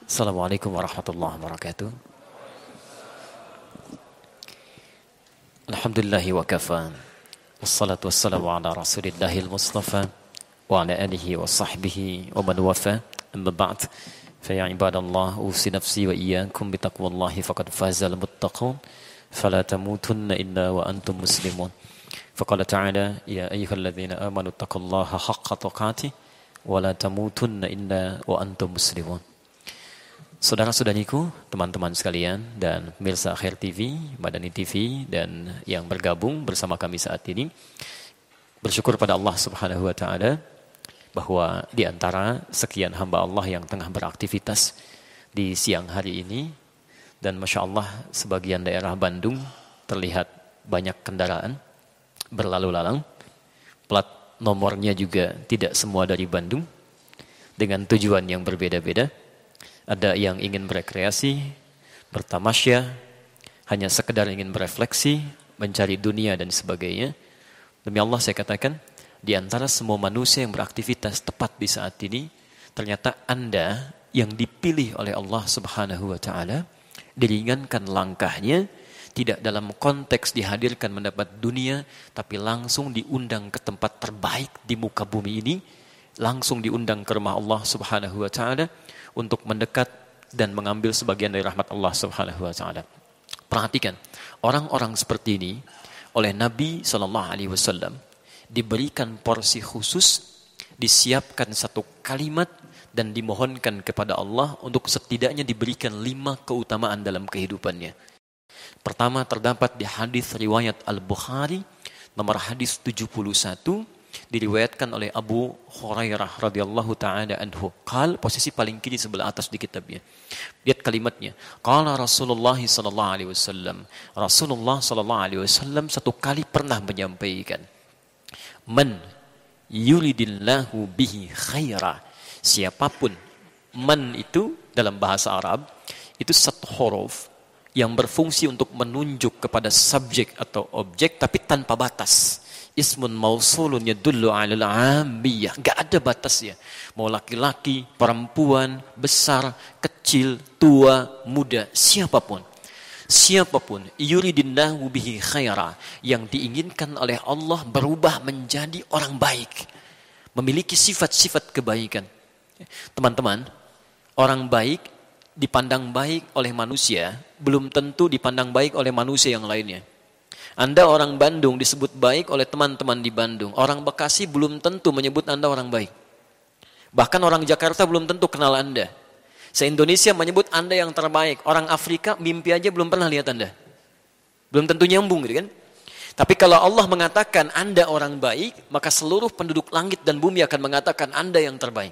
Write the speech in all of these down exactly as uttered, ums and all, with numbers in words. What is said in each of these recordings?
Assalamualaikum warahmatullahi wabarakatuh. Alhamdulillahi wa kafa. Wassalatu wassalamu ala rasulillahil mustafa wa ala alihi wa sahbihi wa man wafa. Amma ba'd. Fa ya ibadallah, usi nafsi wa iyyakum bi taqwallahi faqad fazal muttaqun. Fala tamutunna illa wa antum muslimun. Faqala ta'ala ya ayyuhalladzina amanu taqullaha haqqa tuqatih wa la tamutunna illa wa antum muslimun. Saudara-saudariku, teman-teman sekalian, dan pemirsa Khair T V, Madani T V, dan yang bergabung bersama kami saat ini, bersyukur pada Allah Subhanahu wa Ta'ala bahwa di antara sekian hamba Allah yang tengah beraktivitas di siang hari ini, dan Masya Allah sebagian daerah Bandung terlihat banyak kendaraan berlalu lalang, plat nomornya juga tidak semua dari Bandung, dengan tujuan yang berbeda-beda. Ada yang ingin berekreasi, bertamasya, hanya sekedar ingin berefleksi, mencari dunia dan sebagainya. Demi Allah saya katakan, di antara semua manusia yang beraktivitas tepat di saat ini, ternyata Anda yang dipilih oleh Allah Subhanahu wa Ta'ala, diringankan langkahnya, tidak dalam konteks dihadirkan mendapat dunia, tapi langsung diundang ke tempat terbaik di muka bumi ini, langsung diundang ke rumah Allah Subhanahu wa Ta'ala, untuk mendekat dan mengambil sebagian dari rahmat Allah Subhanahu wa Ta'ala. Perhatikan, orang-orang seperti ini oleh Nabi sallallahu alaihi wasallam diberikan porsi khusus, disiapkan satu kalimat dan dimohonkan kepada Allah untuk setidaknya diberikan lima keutamaan dalam kehidupannya. Pertama, terdapat di hadis riwayat Al-Bukhari nomor hadis tujuh puluh satu, diriwayatkan oleh Abu Hurairah radhiyallahu taala anhu. Qal, posisi paling kiri sebelah atas di kitabnya. Lihat kalimatnya. Qala Rasulullah sallallahu alaihi wasallam. Rasulullah sallallahu alaihi wasallam satu kali pernah menyampaikan, "Man yuridillahu bihi khaira." Siapapun, man itu dalam bahasa Arab itu satu huruf yang berfungsi untuk menunjuk kepada subjek atau objek tapi tanpa batas. Ismun mausulun yadullu alal amiyah. Gak ada batasnya. Mau laki-laki, perempuan, besar, kecil, tua, muda, siapapun. Siapapun. Yuridinnahu bihi khaira. Yang diinginkan oleh Allah berubah menjadi orang baik. Memiliki sifat-sifat kebaikan. Teman-teman, orang baik dipandang baik oleh manusia, belum tentu dipandang baik oleh manusia yang lainnya. Anda orang Bandung disebut baik oleh teman-teman di Bandung. Orang Bekasi belum tentu menyebut Anda orang baik. Bahkan orang Jakarta belum tentu kenal Anda. Se-Indonesia menyebut Anda yang terbaik. Orang Afrika mimpi aja belum pernah lihat Anda. Belum tentu nyambung gitu kan. Tapi kalau Allah mengatakan Anda orang baik, maka seluruh penduduk langit dan bumi akan mengatakan Anda yang terbaik.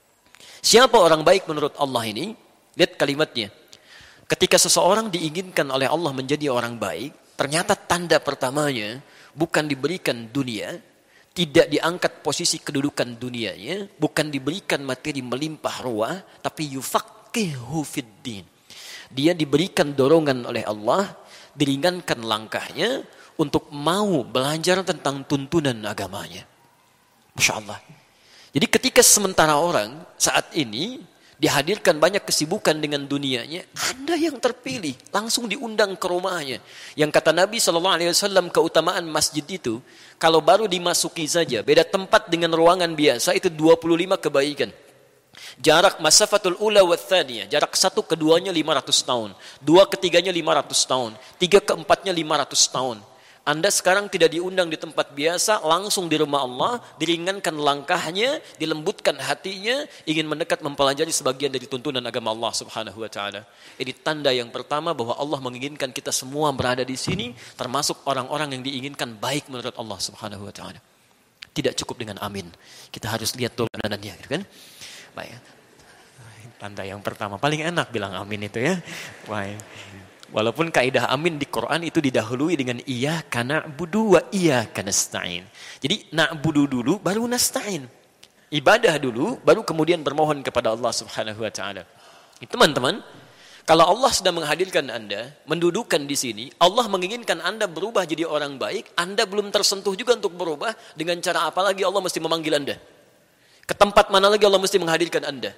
Siapa orang baik menurut Allah ini? Lihat kalimatnya. Ketika seseorang diinginkan oleh Allah menjadi orang baik, ternyata tanda pertamanya bukan diberikan dunia, tidak diangkat posisi kedudukan dunianya, bukan diberikan materi melimpah ruah, tapi yufaqihu fiddin. Dia diberikan dorongan oleh Allah, diringankan langkahnya untuk mau belajar tentang tuntunan agamanya. Masya Allah. Jadi ketika sementara orang saat ini dihadirkan banyak kesibukan dengan dunianya, Anda yang terpilih langsung diundang ke rumahnya. Yang kata Nabi shallallahu alaihi wasallam, keutamaan masjid itu kalau baru dimasuki saja, beda tempat dengan ruangan biasa itu dua puluh lima kebaikan. Jarak masafatul ula wa thaniyah, jarak satu keduanya lima ratus tahun, dua ketiganya lima ratus tahun, tiga keempatnya lima ratus tahun. Anda sekarang tidak diundang di tempat biasa, langsung di rumah Allah, diringankan langkahnya, dilembutkan hatinya, ingin mendekat mempelajari sebagian dari tuntunan agama Allah Subhanahu wa Ta'ala. Ini tanda yang pertama bahwa Allah menginginkan kita semua berada di sini, termasuk orang-orang yang diinginkan baik menurut Allah Subhanahu wa Ta'ala. Tidak cukup dengan amin. Kita harus lihat tulanannya, gitu kan? Baik. Tanda yang pertama paling enak bilang amin itu ya. Baik. Walaupun kaidah amin di Quran itu didahului dengan iyyaka na'budu wa iyyaka nasta'in. Jadi na'budu dulu baru nasta'in. Ibadah dulu baru kemudian bermohon kepada Allah Subhanahu wa Ta'ala. Teman-teman, kalau Allah sudah menghadirkan Anda, mendudukan di sini, Allah menginginkan Anda berubah jadi orang baik, Anda belum tersentuh juga untuk berubah, dengan cara apa lagi Allah mesti memanggil Anda? Ke tempat mana lagi Allah mesti menghadirkan Anda?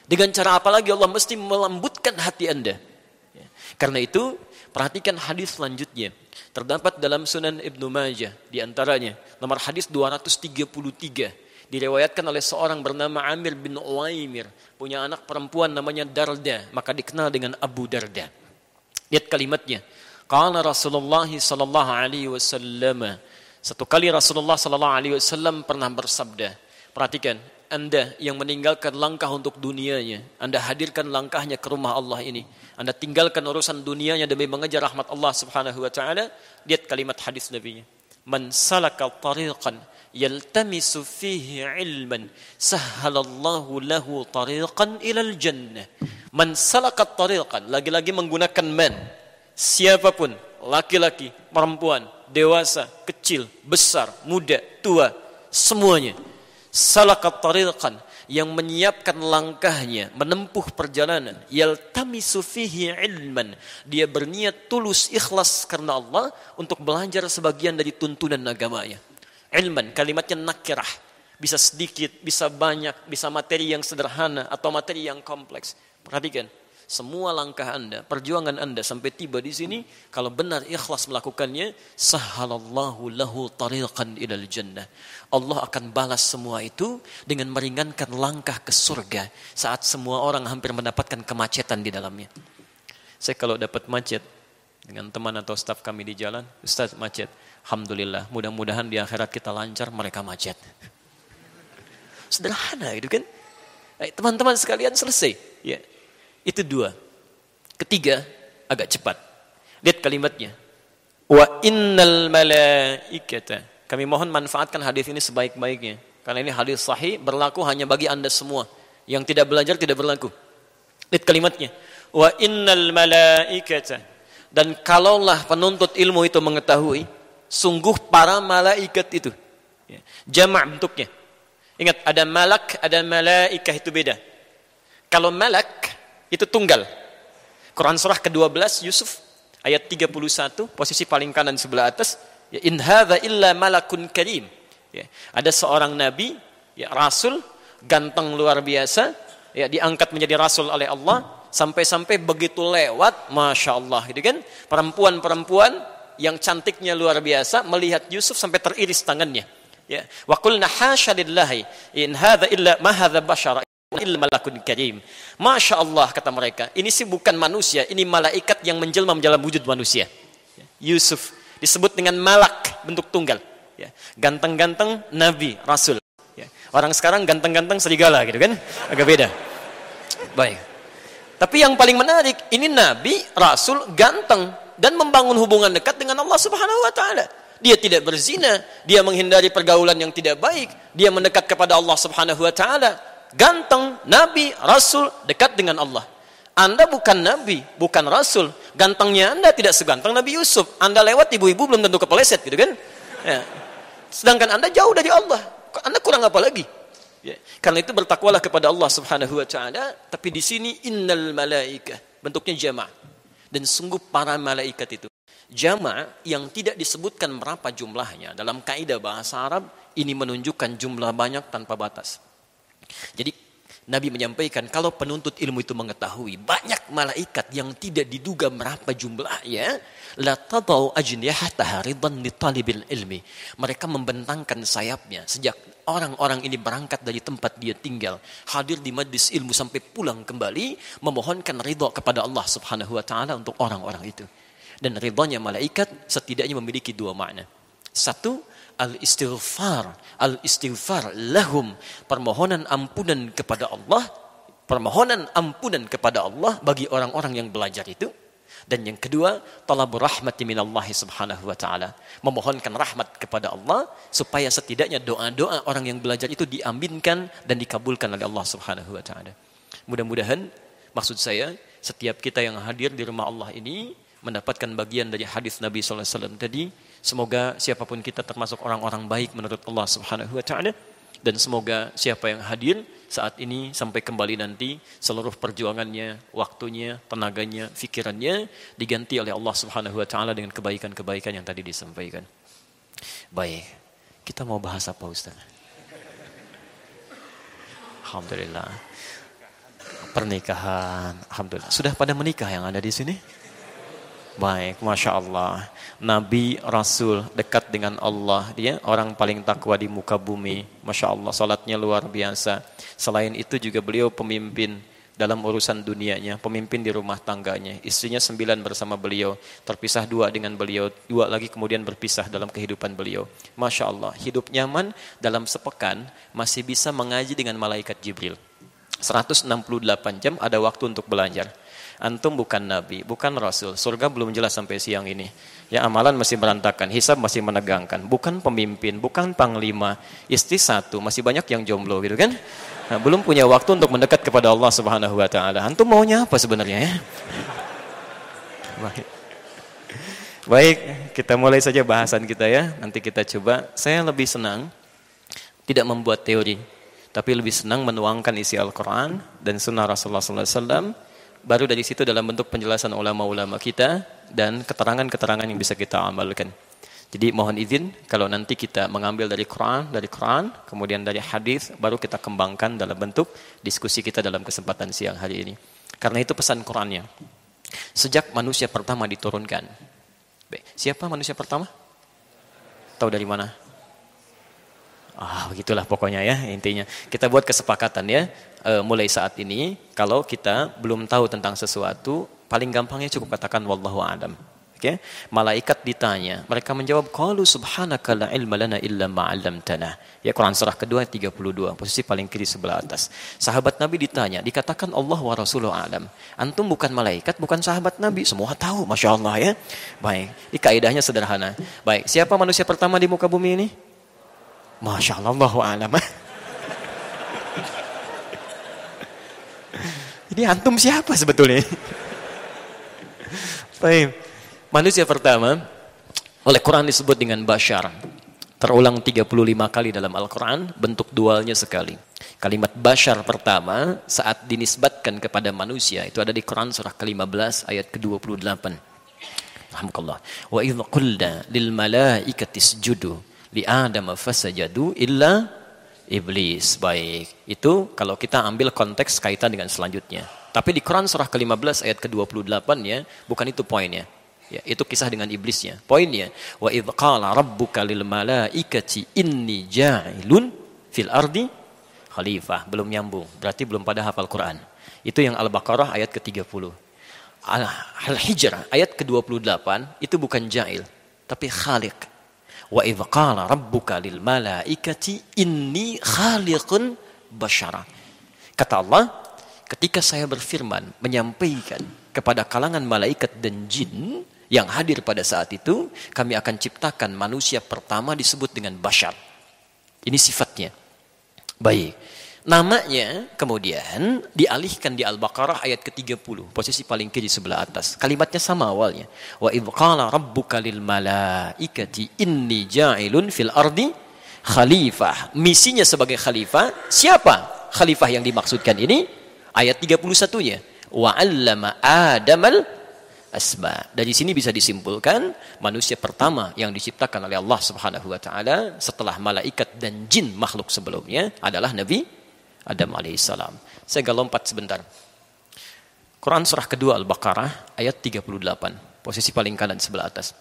Dengan cara apa lagi Allah mesti melembutkan hati Anda? Ya. Karena itu, perhatikan hadis selanjutnya. Terdapat dalam Sunan Ibnu Majah, di antaranya nomor hadis dua ratus tiga puluh tiga. Diriwayatkan oleh seorang bernama Amir bin Uwaimir, punya anak perempuan namanya Darda, maka dikenal dengan Abu Darda. Lihat kalimatnya. Qala Rasulullah sallallahu alaihi wasallam. Satu kali Rasulullah sallallahu alaihi wasallam pernah bersabda. Perhatikan, Anda yang meninggalkan langkah untuk dunianya, Anda hadirkan langkahnya ke rumah Allah ini. Anda tinggalkan urusan dunianya demi mengejar rahmat Allah Subhanahu wa taala. Lihat kalimat hadis Nabi-Nya. Man salaka tariqan yaltamisu fihi ilman sahhalallahu lahu tariqan ilal jannah. Man salaka tariqan, lagi-lagi menggunakan man. Siapapun, laki-laki, perempuan, dewasa, kecil, besar, muda, tua, semuanya. Salaka tariqan, yang menyiapkan langkahnya menempuh perjalanan, yaltamisu fihi ilman, dia berniat tulus ikhlas karena Allah untuk belajar sebagian dari tuntunan agamanya. Ilman, kalimatnya nakirah, bisa sedikit, bisa banyak, bisa materi yang sederhana atau materi yang kompleks. Perhatikan, semua langkah Anda, perjuangan Anda sampai tiba di sini, kalau benar ikhlas melakukannya, sahhalallahu lahu tariqan ilal jannah. Allah akan balas semua itu dengan meringankan langkah ke surga saat semua orang hampir mendapatkan kemacetan di dalamnya. Saya kalau dapat macet dengan teman atau staf kami di jalan, Ustaz macet, alhamdulillah, mudah-mudahan di akhirat kita lancar, mereka macet. Sederhana gitu kan? Teman-teman sekalian, selesai. Ya. Itu dua. Ketiga, agak cepat. Lihat kalimatnya. Wa innal malaikata. Kami mohon manfaatkan hadis ini sebaik-baiknya. Karena ini hadis sahih, berlaku hanya bagi Anda semua. Yang tidak belajar tidak berlaku. Lihat kalimatnya. Wa innal malaikata. Dan kalaulah penuntut ilmu itu mengetahui, sungguh para malaikat itu. Jama' bentuknya. Ingat, ada malak, ada malaikah, itu beda. Kalau malak itu tunggal. Quran surah kedua belas Yusuf ayat tiga puluh satu, posisi paling kanan sebelah atas. Ya, in hadza illa malakun karim. Ya, ada seorang nabi, ya, rasul, ganteng luar biasa, ya, diangkat menjadi rasul oleh Allah, sampai-sampai begitu lewat, masya Allah, gitu kan? Perempuan-perempuan yang cantiknya luar biasa melihat Yusuf sampai teriris tangannya. Ya, wa qulna hasya lillahi in hadza illa ma hadza bashara illa malakun karim. Masya Allah, kata mereka, ini sih bukan manusia, ini malaikat yang menjelma dalam wujud manusia. Yusuf disebut dengan malak, bentuk tunggal. Ya. Ganteng-ganteng nabi, rasul. Ya. Orang sekarang ganteng-ganteng serigala gitu kan, agak beda. Baik. Tapi yang paling menarik, ini nabi, rasul, ganteng dan membangun hubungan dekat dengan Allah Subhanahu wa taala. Dia tidak berzina, dia menghindari pergaulan yang tidak baik, dia mendekat kepada Allah Subhanahu wa taala. Ganteng, nabi, rasul, dekat dengan Allah. Anda bukan nabi, bukan rasul. Gantengnya Anda tidak seganteng Nabi Yusuf. Anda lewat ibu-ibu belum tentu kepeleset gitu kan. Ya. Sedangkan Anda jauh dari Allah. Anda kurang apa lagi? Ya. Karena itu bertakwalah kepada Allah Subhanahu wa taala. Tapi di sini innal malaikah, bentuknya jama'. Dan sungguh para malaikat itu. Jama' yang tidak disebutkan berapa jumlahnya. Dalam kaidah bahasa Arab, ini menunjukkan jumlah banyak tanpa batas. Jadi Nabi menyampaikan, kalau penuntut ilmu itu mengetahui banyak malaikat yang tidak diduga berapa jumlahnya, la tadau ajnihataha ridan li talibil ilmi. Mereka membentangkan sayapnya sejak orang-orang ini berangkat dari tempat dia tinggal, hadir di majlis ilmu sampai pulang kembali, memohonkan ridha kepada Allah Subhanahu wa taala untuk orang-orang itu. Dan ridhanya malaikat setidaknya memiliki dua makna. Satu, al-istighfar, al-istighfar lahum, permohonan ampunan kepada Allah, permohonan ampunan kepada Allah bagi orang-orang yang belajar itu. Dan yang kedua, talabur rahmati minallahi subhanahu wa ta'ala, memohonkan rahmat kepada Allah supaya setidaknya doa-doa orang yang belajar itu diaminkan dan dikabulkan oleh Allah subhanahu wa ta'ala. Mudah-mudahan, maksud saya, setiap kita yang hadir di rumah Allah ini mendapatkan bagian dari hadis Nabi sallallahu alaihi wasallam tadi. Semoga siapapun kita termasuk orang-orang baik menurut Allah Subhanahu wa taala, dan semoga siapa yang hadir saat ini sampai kembali nanti seluruh perjuangannya, waktunya, tenaganya, fikirannya diganti oleh Allah Subhanahu wa taala dengan kebaikan-kebaikan yang tadi disampaikan. Baik, kita mau bahas apa, Ustaz? Alhamdulillah. Pernikahan. Alhamdulillah. Sudah pada menikah yang ada di sini? Baik, Masya Allah. Nabi, Rasul, dekat dengan Allah. Dia orang paling takwa di muka bumi. Masya Allah, salatnya luar biasa. Selain itu juga beliau pemimpin dalam urusan dunianya. Pemimpin di rumah tangganya. Istrinya sembilan bersama beliau. Terpisah dua dengan beliau. Dua lagi kemudian berpisah dalam kehidupan beliau. Masya Allah, hidup nyaman dalam sepekan masih bisa mengaji dengan malaikat Jibril. seratus enam puluh delapan jam ada waktu untuk belajar. Antum bukan nabi, bukan rasul. Surga belum jelas sampai siang ini. Ya, amalan masih berantakan, hisab masih menegangkan. Bukan pemimpin, bukan panglima. Istri satu, masih banyak yang jomblo gitu kan? Nah, belum punya waktu untuk mendekat kepada Allah Subhanahu wa taala. Antum maunya apa sebenarnya ya? Baik. Baik, kita mulai saja bahasan kita ya. Nanti kita coba. Saya lebih senang tidak membuat teori, tapi lebih senang menuangkan isi Al-Quran dan sunnah Rasulullah sallallahu alaihi wasallam. Baru dari situ dalam bentuk penjelasan ulama-ulama kita dan keterangan-keterangan yang bisa kita amalkan. Jadi mohon izin kalau nanti kita mengambil dari Quran, dari Quran, kemudian dari hadis, baru kita kembangkan dalam bentuk diskusi kita dalam kesempatan siang hari ini. Karena itu pesan Qurannya. Sejak manusia pertama diturunkan. Baik, siapa manusia pertama? Tahu dari mana? Ah, begitulah pokoknya ya intinya. Kita buat kesepakatan ya, e, mulai saat ini kalau kita belum tahu tentang sesuatu, paling gampangnya cukup katakan wallahu a'lam. Oke? Okay? Malaikat ditanya, mereka menjawab qalu subhanaka la ilma lana illa ma 'allamtana. Ya, Quran surah kedua tiga puluh dua, posisi paling kiri sebelah atas. Sahabat Nabi ditanya, dikatakan Allah wa rasuluhu a'lam. Antum bukan malaikat, bukan sahabat Nabi, semua tahu, Masya Allah ya. Baik, ini kaidahnya sederhana. Baik, siapa manusia pertama di muka bumi ini? Masya Allah, Allahu a'lam. Ini antum siapa sebetulnya? Baik. Manusia pertama oleh Quran disebut dengan Bashar. Terulang tiga puluh lima kali dalam Al-Quran, bentuk dualnya sekali. Kalimat Bashar pertama saat dinisbatkan kepada manusia itu ada di Quran surah ke lima belas ayat ke dua puluh delapan. Alhamdulillah. Wa idh qulna lil malaikati isjudu li Adam fasajadu illa iblis. Baik, itu kalau kita ambil konteks kaitan dengan selanjutnya. Tapi di Quran surah ke lima belas ayat ke dua puluh delapan ya, bukan itu poinnya. Ya, itu kisah dengan iblisnya. Poinnya, wa idz qala rabbuka lil malaikati inni ja'ilun fil ardi khalifah. Belum nyambung, berarti belum pada hafal Quran. Itu yang Al-Baqarah ayat ke tiga puluh. Al-Hijr ayat ke dua puluh delapan itu bukan ja'il, tapi khaliq. Wa idz qala rabbuka lil malaikati inni khaliqun basyara. Kata Allah, ketika saya berfirman menyampaikan kepada kalangan malaikat dan jin yang hadir pada saat itu, kami akan ciptakan manusia pertama disebut dengan basyar. Ini sifatnya. Baik. Namanya kemudian dialihkan di Al-Baqarah ayat ke tiga puluh, posisi paling kiri sebelah atas. Kalimatnya sama awalnya. Wa idz qala rabbuka lil malaikati inni ja'ilun fil ardi khalifah. Misinya sebagai khalifah, siapa khalifah yang dimaksudkan ini? Ayat tiga puluh satu-nya. Wa 'allama Adamal asma. Dari sini bisa disimpulkan manusia pertama yang diciptakan oleh Allah Subhanahu wa taala setelah malaikat dan jin makhluk sebelumnya adalah Nabi Adam alaihissalam. Saya agak lompat sebentar. Quran surah kedua Al-Baqarah ayat tiga puluh delapan, posisi paling kanan sebelah atas.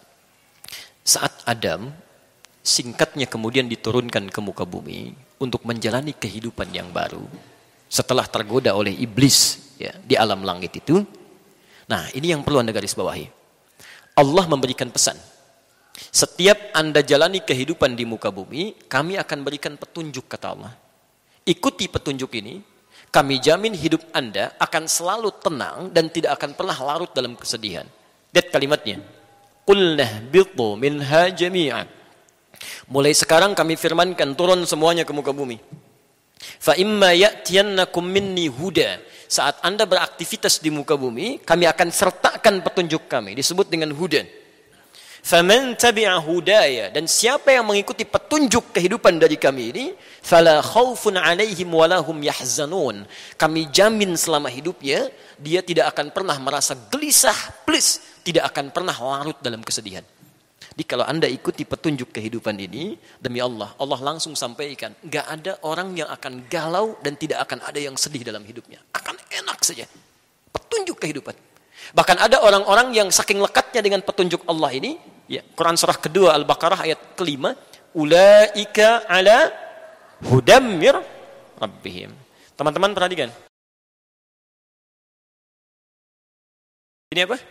Saat Adam singkatnya kemudian diturunkan ke muka bumi untuk menjalani kehidupan yang baru setelah tergoda oleh iblis ya, di alam langit itu. Nah, ini yang perlu Anda garis bawahi. Allah memberikan pesan. Setiap Anda jalani kehidupan di muka bumi, kami akan berikan petunjuk, kata Allah. Ikuti petunjuk ini, kami jamin hidup Anda akan selalu tenang dan tidak akan pernah larut dalam kesedihan. Lihat kalimatnya. Qul nahbitu minha jami'an. Mulai sekarang kami firmankan turun semuanya ke muka bumi. Fa imma ya'tiyannakum minni huda. Saat Anda beraktivitas di muka bumi, kami akan sertakan petunjuk kami, disebut dengan huda. Faman tabi'a hudaya, dan siapa yang mengikuti petunjuk kehidupan dari kami ini, fala khaufun 'alaihim wala hum yahzanun. Kami jamin selama hidupnya dia tidak akan pernah merasa gelisah, please, tidak akan pernah larut dalam kesedihan. Jadi kalau Anda ikuti petunjuk kehidupan ini, demi Allah, Allah langsung sampaikan, enggak ada orang yang akan galau dan tidak akan ada yang sedih dalam hidupnya. Akan enak saja. Petunjuk kehidupan. Bahkan ada orang-orang yang saking lekatnya dengan petunjuk Allah ini, ya, Quran surah kedua Al-Baqarah ayat kelima, ulaika ala hudam mir rabbihim. Teman-teman perhatikan. Ini apa?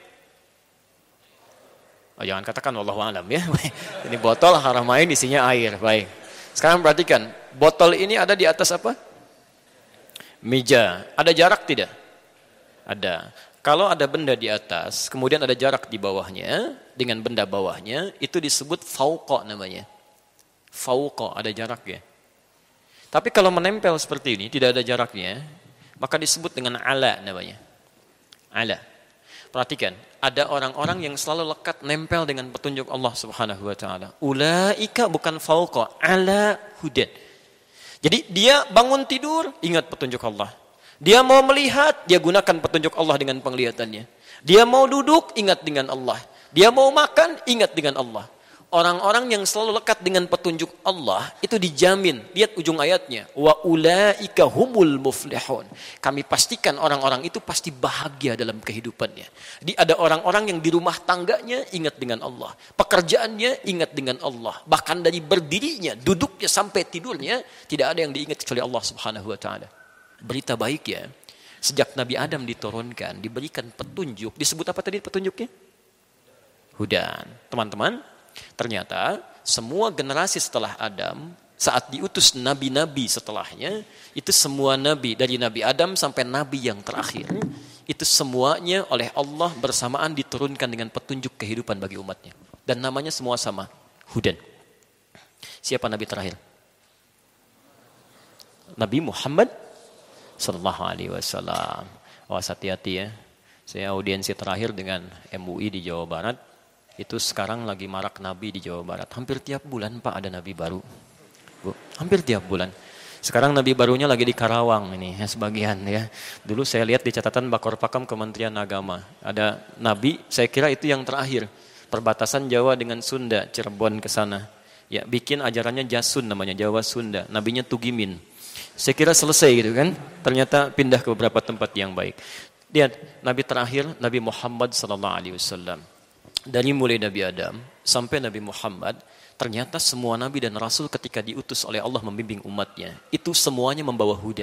Oh, jangan katakan wallahu alam ya. Ini botol Haramain isinya air. Baik. Sekarang perhatikan, botol ini ada di atas apa? Meja. Ada jarak tidak? Ada. Kalau ada benda di atas, kemudian ada jarak di bawahnya, dengan benda bawahnya, itu disebut fauqa namanya. Fauqa, ada jaraknya. Tapi kalau menempel seperti ini, tidak ada jaraknya, maka disebut dengan ala namanya. Ala. Perhatikan, ada orang-orang yang selalu lekat nempel dengan petunjuk Allah Subhanahu wa taala. Ulaika bukan fauqa, ala hudan. Jadi dia bangun tidur, ingat petunjuk Allah. Dia mau melihat, dia gunakan petunjuk Allah dengan penglihatannya. Dia mau duduk, ingat dengan Allah. Dia mau makan, ingat dengan Allah. Orang-orang yang selalu lekat dengan petunjuk Allah, itu dijamin. Lihat ujung ayatnya. Wa ulaika humul muflihun. Kami pastikan orang-orang itu pasti bahagia dalam kehidupannya. Di ada orang-orang yang di rumah tangganya ingat dengan Allah. Pekerjaannya ingat dengan Allah. Bahkan dari berdirinya, duduknya sampai tidurnya, tidak ada yang diingat kecuali Allah Subhanahu wa taala. Berita baik ya, sejak Nabi Adam diturunkan, diberikan petunjuk. Disebut apa tadi petunjuknya? Hudan. Teman-teman, ternyata semua generasi setelah Adam, saat diutus nabi-nabi setelahnya, itu semua nabi, dari Nabi Adam sampai nabi yang terakhir, itu semuanya oleh Allah bersamaan diturunkan dengan petunjuk kehidupan bagi umatnya. Dan namanya semua sama, Hudan. Siapa nabi terakhir? Nabi Muhammad Sallallahu Alaihi Wasallam. Awas hati-hati ya. Saya audiensi terakhir dengan M U I di Jawa Barat. Itu sekarang lagi marak nabi di Jawa Barat. Hampir tiap bulan Pak ada nabi baru. Bu, hampir tiap bulan. Sekarang nabi barunya lagi di Karawang ini ya, sebagian ya. Dulu saya lihat di catatan Bakor Pakam Kementerian Agama. Ada nabi, saya kira itu yang terakhir. Perbatasan Jawa dengan Sunda, Cirebon ke sana. Ya, bikin ajarannya Jasun namanya, Jawa Sunda. Nabinya Tugimin. Saya kira selesai gitu kan. Ternyata pindah ke beberapa tempat yang baik. Lihat, nabi terakhir Nabi Muhammad sallallahu alaihi wasallam. Dari mulai Nabi Adam sampai Nabi Muhammad, ternyata semua nabi dan rasul ketika diutus oleh Allah membimbing umatnya, itu semuanya membawa hudan.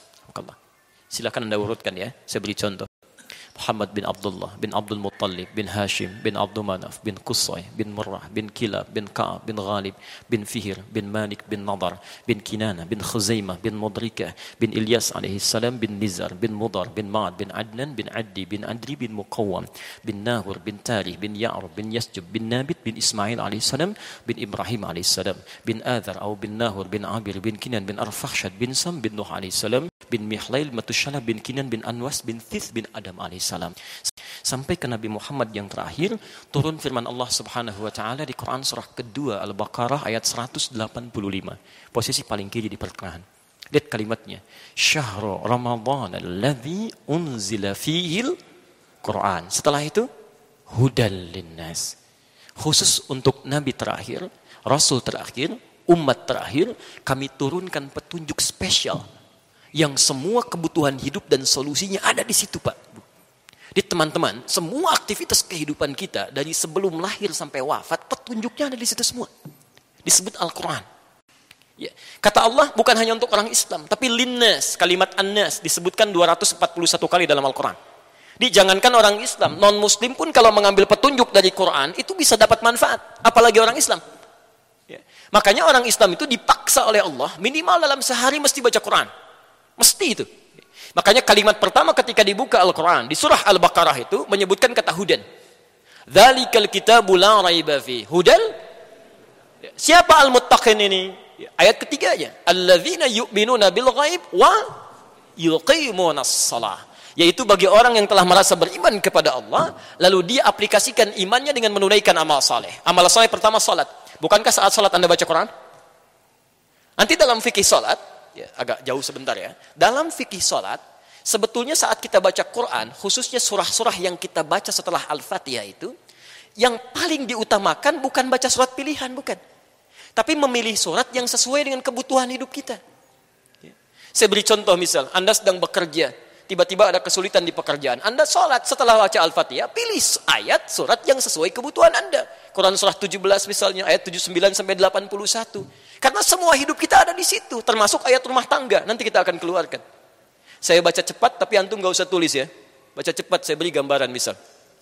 Silakan Anda urutkan ya, saya beri contoh. Muhammad bin Abdullah, bin Abdul Muttalib, bin Hashim, bin Abdul Manaf, bin Qusay, bin Murrah, bin Kilab, bin Ka'ab, bin Ghalib, bin Fihir, bin Malik, bin Nadar, bin Kinana, bin Khuzaimah, bin Mudrika, bin Ilyas alaihi salam, bin Nizar, bin Mudar, bin Ma'ad, bin Adnan, bin Addi, bin Adri, bin Muqawwam, bin Nahur, bin Tarih, bin Ya'rub, bin Yasjub, bin Nabit, bin Ismail alaihi salam, bin Ibrahim alaihi salam, bin Adhar, atau bin Nahur, bin Abir, bin Kinan, bin Arfakhshad, bin Sam, bin Nuh alaihi salam, bin Mihlail, Matushalab, bin Kinan, bin Anwas, bin Thith, bin Adam alaihi salam. Sampai ke Nabi Muhammad yang terakhir, turun firman Allah Subhanahu wa taala di Quran surah kedua Al-Baqarah ayat seratus delapan puluh lima. Posisi paling kiri di pertengahan. Lihat kalimatnya. Syahru Ramadan alladzi unzila fihil Quran. Setelah itu hudal linnas. Khusus untuk nabi terakhir, rasul terakhir, umat terakhir, kami turunkan petunjuk spesial yang semua kebutuhan hidup dan solusinya ada di situ, Pak. Di teman-teman, semua aktivitas kehidupan kita dari sebelum lahir sampai wafat, petunjuknya ada di situ semua. Disebut Al-Quran. Ya. Kata Allah bukan hanya untuk orang Islam, tapi linnas, kalimat annas disebutkan dua ratus empat puluh satu kali dalam Al-Quran. Jadi jangankan orang Islam, non-Muslim pun kalau mengambil petunjuk dari Quran, itu bisa dapat manfaat. Apalagi orang Islam. Ya. Makanya orang Islam itu dipaksa oleh Allah, minimal dalam sehari mesti baca Quran. Mesti itu. Makanya kalimat pertama ketika dibuka Al-Quran di surah Al-Baqarah itu menyebutkan kata hudan. Dzalikal kitabu la raiba fi hudal. Siapa al-muttaqin ini? Ayat ketiganya, alladzina yu'minuna bil ghaib wa yuqimunas shalah. Yaitu bagi orang yang telah merasa beriman kepada Allah, lalu dia aplikasikan imannya dengan menunaikan amal saleh. Amal saleh pertama salat. Bukankah saat salat Anda baca Quran? Nanti dalam fikih salat, ya, agak jauh sebentar ya. Dalam fikih salat, sebetulnya saat kita baca Quran, khususnya surah-surah yang kita baca setelah Al-Fatihah itu, yang paling diutamakan bukan baca surat pilihan, bukan. Tapi memilih surat yang sesuai dengan kebutuhan hidup kita. Ya. Saya beri contoh misal, Anda sedang bekerja, Tiba-tiba ada kesulitan di pekerjaan. Anda sholat setelah baca Al-Fatihah, pilih ayat surat yang sesuai kebutuhan Anda. Quran surah tujuh belas misalnya, ayat tujuh puluh sembilan sampai delapan puluh satu. Karena semua hidup kita ada di situ, termasuk ayat rumah tangga. Nanti kita akan keluarkan. Saya baca cepat, tapi antum gak usah tulis ya. Baca cepat, saya beri gambaran misal.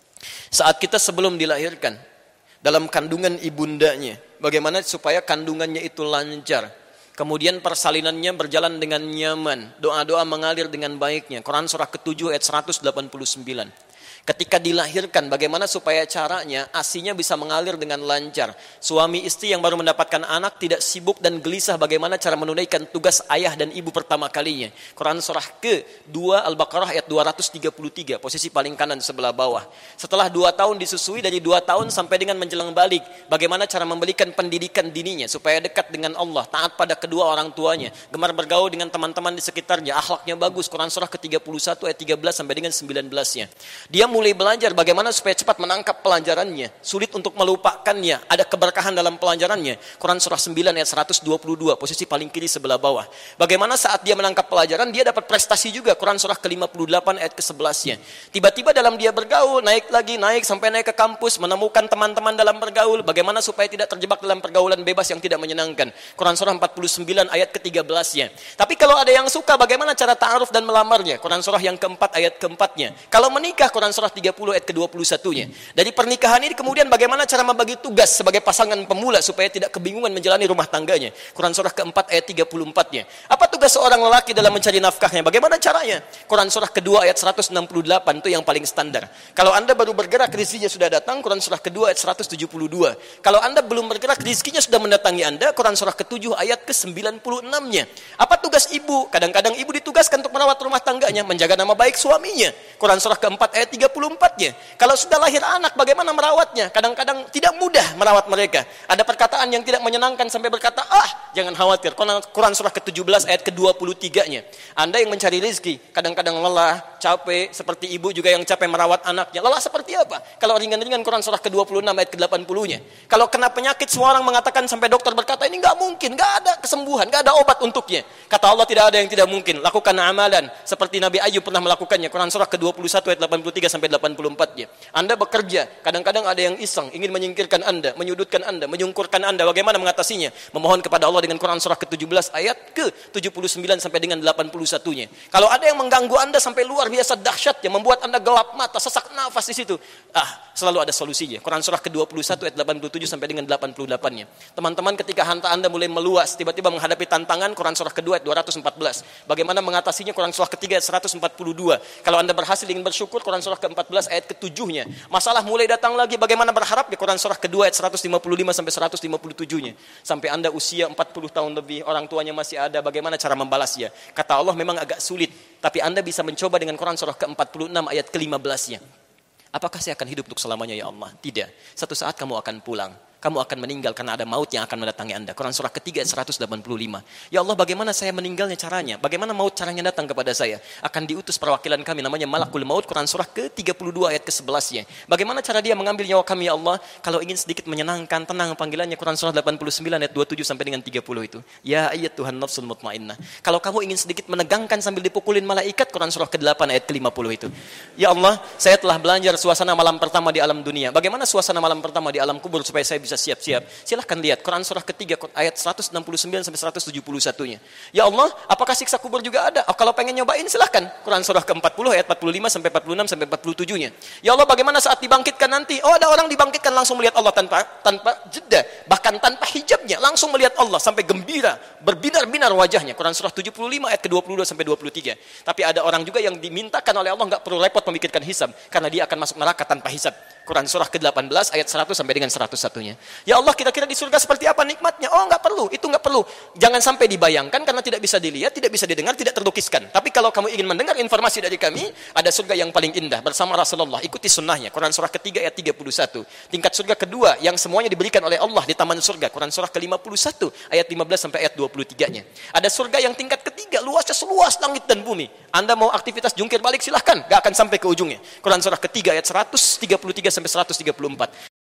Saat kita sebelum dilahirkan, dalam kandungan ibundanya, bagaimana supaya kandungannya itu lancar. Kemudian persalinannya berjalan dengan nyaman. Doa-doa mengalir dengan baiknya. Quran surah ketujuh ayat seratus delapan puluh sembilan. Ketika dilahirkan, bagaimana supaya caranya asinya bisa mengalir dengan lancar. Suami istri yang baru mendapatkan anak tidak sibuk dan gelisah bagaimana cara menunaikan tugas ayah dan ibu pertama kalinya. Quran surah kedua Al-Baqarah ayat dua ratus tiga puluh tiga, posisi paling kanan sebelah bawah. Setelah dua tahun disusui, dari dua tahun sampai dengan menjelang balik, bagaimana cara memberikan pendidikan dininya supaya dekat dengan Allah, taat pada kedua orang tuanya, gemar bergaul dengan teman-teman di sekitarnya, akhlaknya bagus. Quran surah ke tiga puluh satu ayat tiga belas sampai dengan sembilan belas-nya. Dia mulai belajar bagaimana supaya cepat menangkap pelajarannya, sulit untuk melupakannya, ada keberkahan dalam pelajarannya. Quran surah sembilan ayat seratus dua puluh dua, posisi paling kiri sebelah bawah. Bagaimana saat dia menangkap pelajaran, dia dapat prestasi juga. Quran surah ke lima puluh delapan ayat ke sebelas-nya. Tiba-tiba dalam dia bergaul, naik lagi, naik sampai naik ke kampus, menemukan teman-teman dalam bergaul, bagaimana supaya tidak terjebak dalam pergaulan bebas yang tidak menyenangkan. Quran surah empat puluh sembilan ayat ke tiga belas-nya. Tapi kalau ada yang suka, bagaimana cara ta'aruf dan melamarnya? Quran surah yang keempat ayat keempatnya. Kalau menikah, Quran surah tiga puluh ayat ke dua puluh satu-nya. Dari pernikahan ini kemudian bagaimana cara membagi tugas sebagai pasangan pemula supaya tidak kebingungan menjalani rumah tangganya. Quran surah keempat ayat tiga puluh empat-nya. Apa tugas seorang lelaki dalam mencari nafkahnya? Bagaimana caranya? Quran surah kedua ayat seratus enam puluh delapan, itu yang paling standar. Kalau Anda baru bergerak, rezekinya sudah datang, Quran surah kedua ayat seratus tujuh puluh dua. Kalau Anda belum bergerak, rezekinya sudah mendatangi Anda, Quran surah ketujuh ayat ke sembilan puluh enam-nya. Apa tugas ibu? Kadang-kadang ibu ditugaskan untuk merawat rumah tangganya, menjaga nama baik suaminya. Quran surah keempat ayat tiga puluh empat-nya. Kalau sudah lahir anak, bagaimana merawatnya? Kadang-kadang tidak mudah merawat mereka. Ada perkataan yang tidak menyenangkan sampai berkata, ah, jangan khawatir. Quran surah ke tujuh belas ayat ke dua puluh tiga-nya. Anda yang mencari rezeki, kadang-kadang lelah, capek, seperti ibu juga yang capek merawat anaknya. Lelah seperti apa? Kalau ringan-ringan, Quran surah ke dua puluh enam ayat ke delapan puluh-nya. Kalau kena penyakit, semua orang mengatakan sampai dokter berkata, ini nggak mungkin, nggak ada kesembuhan, nggak ada obat untuknya. Kata Allah, tidak ada yang tidak mungkin. Lakukan amalan seperti Nabi Ayub pernah melakukannya. Quran surah ke dua puluh satu ayat delapan puluh tiga sampai delapan puluh empat-nya. Anda bekerja, kadang-kadang ada yang iseng, ingin menyingkirkan Anda, menyudutkan Anda, menyungkurkan Anda. Bagaimana mengatasinya? Memohon kepada Allah dengan Quran surah ke tujuh belas ayat ke tujuh puluh sembilan sampai dengan delapan puluh satu-nya. Kalau ada yang mengganggu Anda sampai luar biasa dahsyatnya, membuat Anda gelap mata, sesak nafas di situ, ah, selalu ada solusinya. Quran surah ke dua puluh satu ayat delapan puluh tujuh sampai dengan delapan puluh delapan-nya. Teman-teman, ketika harta Anda mulai meluas, tiba-tiba menghadapi tantangan, Quran surah kedua ayat dua ratus empat belas. Bagaimana mengatasinya? Quran surah ketiga ayat seratus empat puluh dua. Kalau Anda berhasil ingin bersyukur, Quran surah ke empat belas ayat ketujuh-nya. Masalah mulai datang lagi, bagaimana berharap? Di Quran surah kedua ayat seratus lima puluh lima sampai seratus lima puluh tujuh-nya. Sampai Anda usia empat puluh tahun lebih, orang tuanya masih ada, bagaimana cara membalasnya? Kata Allah, memang agak sulit, tapi Anda bisa mencoba dengan Quran surah ke empat puluh enam ayat ke lima belas-nya. Apakah saya akan hidup untuk selamanya ya Allah? Tidak. Satu saat kamu akan pulang. Kamu akan meninggal karena ada maut yang akan mendatangi Anda. Quran surah ketiga ayat seratus delapan puluh lima. Ya Allah, bagaimana saya meninggalnya caranya? Bagaimana maut caranya datang kepada saya? Akan diutus perwakilan kami namanya Malakul Maut. Quran surah ke tiga puluh dua ayat ke sebelas-nya. Bagaimana cara dia mengambil nyawa kami ya Allah? Kalau ingin sedikit menyenangkan, tenang panggilannya. Quran surah delapan puluh sembilan ayat dua puluh tujuh sampai dengan tiga puluh itu. Ya ayat Tuhan nafsul mutmainnah. Kalau kamu ingin sedikit menegangkan sambil dipukulin malaikat, Quran surah ke delapan ayat ke lima puluh itu. Ya Allah, saya telah belajar suasana malam pertama di alam dunia. Bagaimana suasana malam pertama di alam kubur supaya saya bisa siap-siap? Silahkan lihat Quran surah ketiga ayat seratus enam puluh sembilan sampai seratus tujuh puluh satu-nya. Ya Allah, apakah siksa kubur juga ada? Oh, kalau pengen nyobain silahkan. Quran surah ke empat puluh ayat empat puluh lima sampai empat puluh enam sampai empat puluh tujuh-nya. Ya Allah, bagaimana saat dibangkitkan nanti? Oh, ada orang dibangkitkan langsung melihat Allah tanpa tanpa jeda, bahkan tanpa hijabnya, langsung melihat Allah sampai gembira, berbinar-binar wajahnya. Quran surah tujuh puluh lima ayat ke dua puluh dua sampai dua puluh tiga. Tapi ada orang juga yang dimintakan oleh Allah enggak perlu repot memikirkan hisab karena dia akan masuk neraka tanpa hisab. Quran surah ke delapan belas ayat seratus sampai dengan seratus satu-nya. Ya Allah, kira-kira di surga seperti apa nikmatnya? Oh, enggak perlu, itu enggak perlu. Jangan sampai dibayangkan karena tidak bisa dilihat, tidak bisa didengar, tidak terlukiskan. Tapi kalau kamu ingin mendengar informasi dari kami, ada surga yang paling indah bersama Rasulullah. Ikuti sunnahnya. Quran surah ketiga ayat tiga puluh satu. Tingkat surga kedua yang semuanya diberikan oleh Allah di taman surga. Quran surah ke lima puluh satu ayat lima belas sampai ayat dua puluh tiga-nya. Ada surga yang tingkat ketiga, luasnya seluas langit dan bumi. Anda mau aktivitas jungkir balik silahkan, enggak akan sampai ke ujungnya. Quran surah ketiga ayat seratus tiga puluh tiga sampai seratus tiga puluh empat.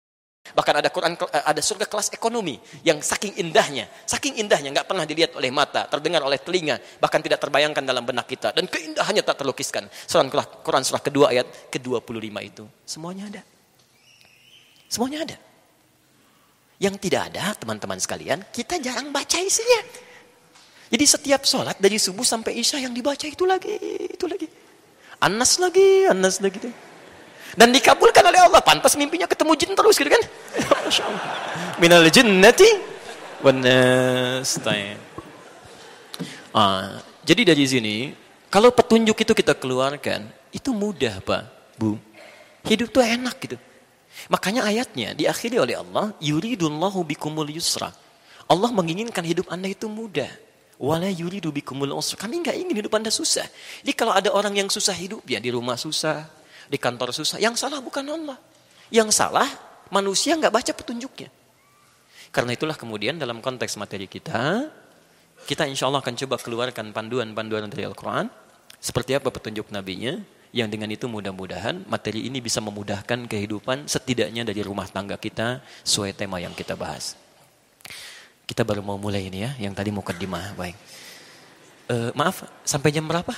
Bahkan ada Quran, ada surga kelas ekonomi yang saking indahnya, saking indahnya nggak pernah dilihat oleh mata, terdengar oleh telinga, bahkan tidak terbayangkan dalam benak kita, dan keindahannya tak terlukiskan. Surah Quran surah kedua ayat ke dua puluh lima itu semuanya ada, semuanya ada. Yang tidak ada, teman-teman sekalian, kita jarang baca isinya. Jadi setiap sholat dari subuh sampai isya yang dibaca itu lagi, itu lagi, Anas lagi, Anas lagi tuh. Dan dikabulkan oleh Allah. Pantas mimpinya ketemu jin terus gitu kan. Masya Allah. Minal jinnati wan nas. Ah, jadi dari sini, kalau petunjuk itu kita keluarkan, itu mudah Pak, Bu. Hidup tuh enak gitu. Makanya ayatnya diakhiri oleh Allah, yuridullahu bikumul yusra. Allah menginginkan hidup Anda itu mudah. Wala yuridu bikumul usra. Kami enggak ingin hidup Anda susah. Jadi kalau ada orang yang susah hidup, ya di rumah susah, di kantor susah, yang salah bukan Allah. Yang salah manusia enggak baca petunjuknya. Karena itulah kemudian dalam konteks materi kita, kita insya Allah akan coba keluarkan panduan-panduan dari Al-Quran. Seperti apa petunjuk nabinya, yang dengan itu mudah-mudahan materi ini bisa memudahkan kehidupan setidaknya dari rumah tangga kita sesuai tema yang kita bahas. Kita baru mau mulai ini ya, yang tadi mukaddimah. Baik. E, maaf, sampai jam berapa?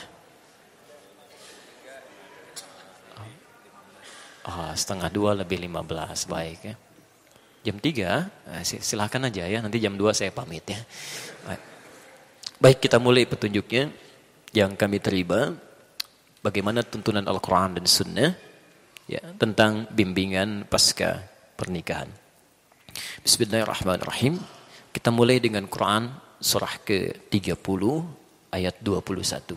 Oh, setengah dua lebih lima belas, baik ya. Jam tiga, silakan aja ya, nanti jam dua saya pamit ya. Baik, baik kita mulai petunjuknya yang kami terima. Bagaimana tuntunan Al-Quran dan Sunnah ya, tentang bimbingan pasca pernikahan. Bismillahirrahmanirrahim. Kita mulai dengan Quran surah ke tiga puluh ayat dua puluh satu.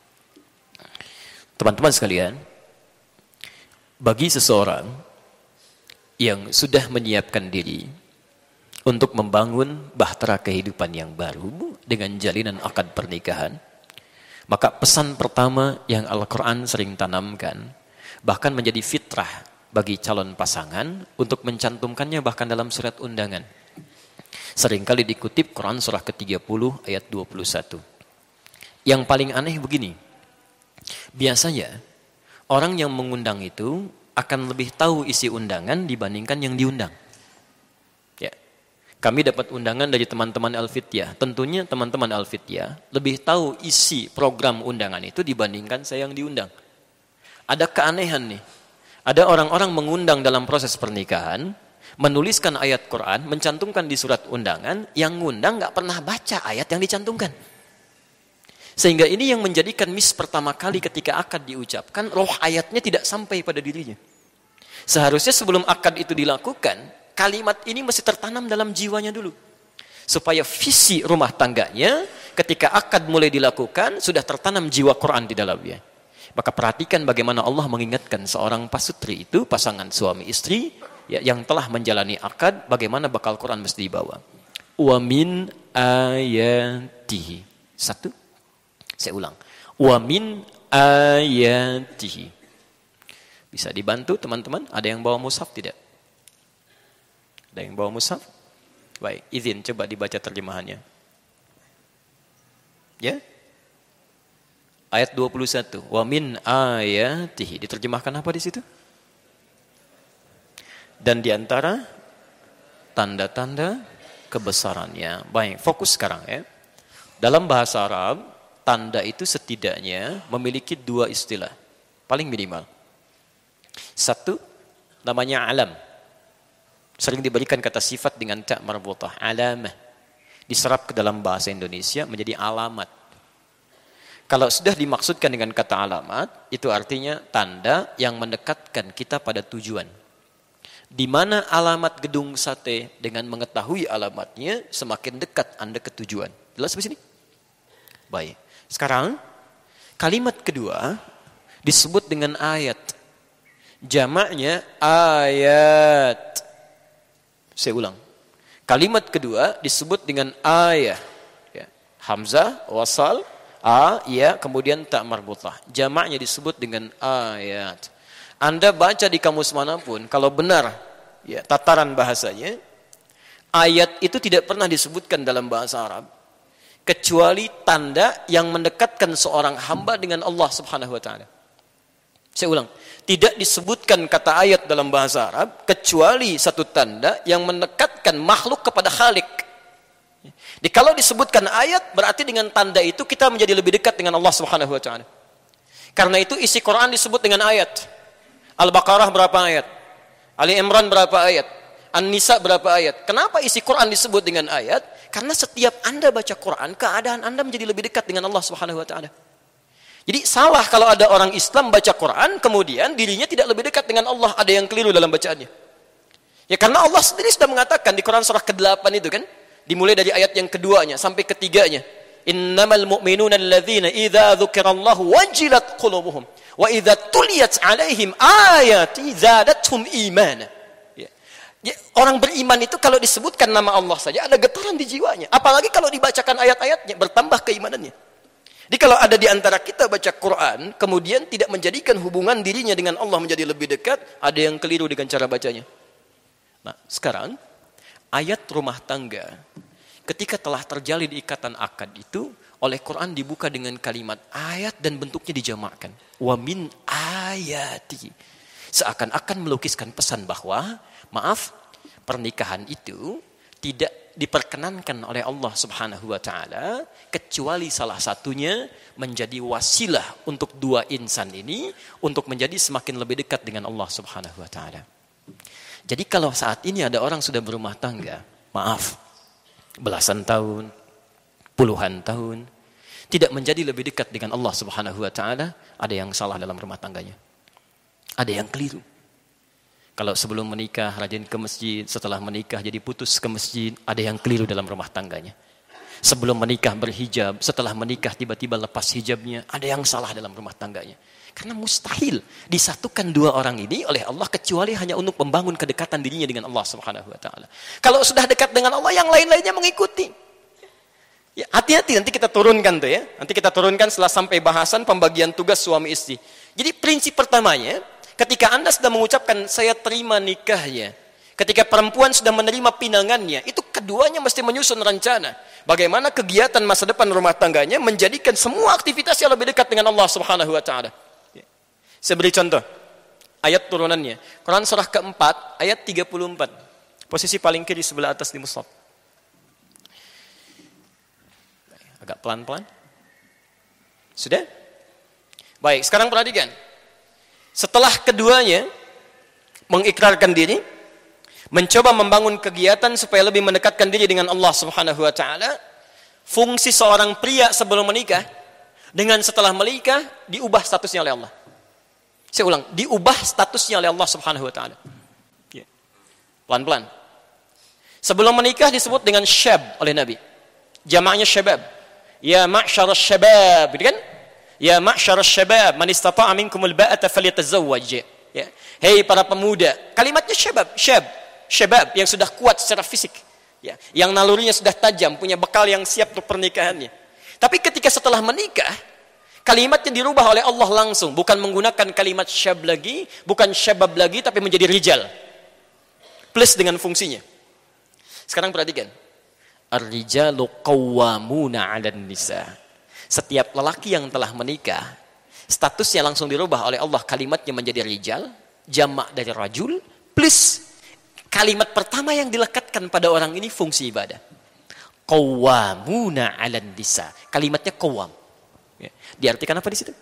Teman-teman sekalian, bagi seseorang yang sudah menyiapkan diri untuk membangun bahtera kehidupan yang baru dengan jalinan akad pernikahan, maka pesan pertama yang Al-Quran sering tanamkan, bahkan menjadi fitrah bagi calon pasangan untuk mencantumkannya bahkan dalam surat undangan. Seringkali dikutip Quran surah ke tiga puluh ayat dua puluh satu. Yang paling aneh begini, biasanya orang yang mengundang itu akan lebih tahu isi undangan dibandingkan yang diundang. Ya. Kami dapat undangan dari teman-teman Al-Fityah. Tentunya teman-teman Al-Fityah lebih tahu isi program undangan itu dibandingkan saya yang diundang. Ada keanehan nih. Ada orang-orang mengundang dalam proses pernikahan, menuliskan ayat Quran, mencantumkan di surat undangan, yang ngundang gak pernah baca ayat yang dicantumkan. Sehingga ini yang menjadikan miss pertama kali ketika akad diucapkan, roh ayatnya tidak sampai pada dirinya. Seharusnya sebelum akad itu dilakukan, kalimat ini mesti tertanam dalam jiwanya dulu. Supaya visi rumah tangganya ketika akad mulai dilakukan, sudah tertanam jiwa Quran di dalamnya. Maka perhatikan bagaimana Allah mengingatkan seorang pasutri itu, pasangan suami istri, ya, yang telah menjalani akad, bagaimana bakal Quran mesti dibawa. Wa min ayatihi. Satu. Saya ulang. Wa min ayatihi. Bisa dibantu teman-teman? Ada yang bawa mushaf tidak? Ada yang bawa mushaf? Baik, izin coba dibaca terjemahannya. Ya? Ayat dua puluh satu. Wa min ayatihi. Diterjemahkan apa di situ? Dan di antara tanda-tanda kebesarannya. Baik, fokus sekarang ya. Dalam bahasa Arab, tanda itu setidaknya memiliki dua istilah. Paling minimal. Satu, namanya alam. Sering diberikan kata sifat dengan ta' marbutah. Alamah. Diserap ke dalam bahasa Indonesia menjadi alamat. Kalau sudah dimaksudkan dengan kata alamat, itu artinya tanda yang mendekatkan kita pada tujuan. Di mana alamat gedung sate, dengan mengetahui alamatnya, semakin dekat Anda ke tujuan. Jelas di sini? Baik. Sekarang, kalimat kedua disebut dengan ayat. Jamaknya ayat. Saya ulang. Kalimat kedua disebut dengan ayat. Ya. Hamzah, wasal, a, ya, kemudian tak marbutah. Jamaknya disebut dengan ayat. Anda baca di kamus manapun, kalau benar ya, tataran bahasanya, ayat itu tidak pernah disebutkan dalam bahasa Arab kecuali tanda yang mendekatkan seorang hamba dengan Allah Subhanahu wa taala. Saya ulang, tidak disebutkan kata ayat dalam bahasa Arab kecuali satu tanda yang mendekatkan makhluk kepada Khalik. Jadi kalau disebutkan ayat, berarti dengan tanda itu kita menjadi lebih dekat dengan Allah Subhanahu wa taala. Karena itu isi Quran disebut dengan ayat. Al-Baqarah berapa ayat? Ali Imran berapa ayat? An-Nisa berapa ayat? Kenapa isi Quran disebut dengan ayat? Karena setiap Anda baca Quran, keadaan Anda menjadi lebih dekat dengan Allah Subhanahu wa taala. Jadi salah kalau ada orang Islam baca Quran, kemudian dirinya tidak lebih dekat dengan Allah, ada yang keliru dalam bacaannya. Ya karena Allah sendiri sudah mengatakan di Quran surah kedelapan itu kan, dimulai dari ayat yang keduanya sampai ketiganya. Innamal mu'minuna alladzina idza dzukirallahu wajilat qulubuhum wa idza tuliyat alaihim ayati zadatuhum imana. Ya. Ya, orang beriman itu kalau disebutkan nama Allah saja ada getaran di jiwanya. Apalagi kalau dibacakan ayat-ayatnya bertambah keimanannya. Jadi kalau ada di antara kita baca Quran kemudian tidak menjadikan hubungan dirinya dengan Allah menjadi lebih dekat, ada yang keliru dengan cara bacanya. Nah, sekarang ayat rumah tangga ketika telah terjalin ikatan akad itu oleh Quran dibuka dengan kalimat ayat dan bentuknya dijamakkan. Wa min ayati. Seakan-akan melukiskan pesan bahwa maaf, pernikahan itu tidak diperkenankan oleh Allah Subhanahu wa taala kecuali salah satunya menjadi wasilah untuk dua insan ini untuk menjadi semakin lebih dekat dengan Allah Subhanahu wa taala. Jadi kalau saat ini ada orang sudah berumah tangga, maaf, belasan tahun, puluhan tahun, tidak menjadi lebih dekat dengan Allah Subhanahu wa taala, ada yang salah dalam rumah tangganya. Ada yang keliru. Kalau sebelum menikah rajin ke masjid, setelah menikah jadi putus ke masjid, ada yang keliru dalam rumah tangganya. Sebelum menikah berhijab, setelah menikah tiba-tiba lepas hijabnya, ada yang salah dalam rumah tangganya. Karena mustahil disatukan dua orang ini oleh Allah kecuali hanya untuk membangun kedekatan dirinya dengan Allah Subhanahu wa taala. Kalau sudah dekat dengan Allah, yang lain-lainnya mengikuti. Ya, hati-hati nanti kita turunkan tuh ya. Nanti kita turunkan setelah sampai bahasan pembagian tugas suami istri. Jadi prinsip pertamanya, ketika Anda sudah mengucapkan saya terima nikahnya, ketika perempuan sudah menerima pinangannya, itu keduanya mesti menyusun rencana. Bagaimana kegiatan masa depan rumah tangganya menjadikan semua aktivitas yang lebih dekat dengan Allah Subhanahu wa taala. Saya beri contoh. Ayat turunannya. Quran surah keempat, ayat tiga puluh empat. Posisi paling kiri sebelah atas di mushaf. Agak pelan-pelan. Sudah? Baik, sekarang perhatikan. Setelah keduanya mengikrarkan diri, mencoba membangun kegiatan supaya lebih mendekatkan diri dengan Allah Subhanahu wa taala, fungsi seorang pria sebelum menikah dengan setelah menikah diubah statusnya oleh Allah. Saya ulang, diubah statusnya oleh Allah Subhanahu wa taala. Ya. Pelan-pelan. Sebelum menikah disebut dengan syab oleh Nabi. Jamaknya syabab. Ya ma'syarasy syabab, gitu kan? Ya ma'syarasy syabab, man istata'a minkumul ba'ata falyatazawwaj. Ya. Hei para pemuda, kalimatnya syabab, syab, syabab yang sudah kuat secara fisik. Ya, yang nalurinya sudah tajam, punya bekal yang siap untuk pernikahannya. Tapi ketika setelah menikah, kalimatnya dirubah oleh Allah langsung, bukan menggunakan kalimat syab lagi, bukan syabab lagi, tapi menjadi rijal. Plus dengan fungsinya. Sekarang perhatikan. Ar-rijalu qawwamuna 'alan nisa. Setiap lelaki yang telah menikah, statusnya langsung dirubah oleh Allah, kalimatnya menjadi rijal, jamak dari rajul, plus kalimat pertama yang dilekatkan pada orang ini fungsi ibadah. Qawwamuna 'alan nisa. Kalimatnya qawwam. Ya. Diartikan apa di situ?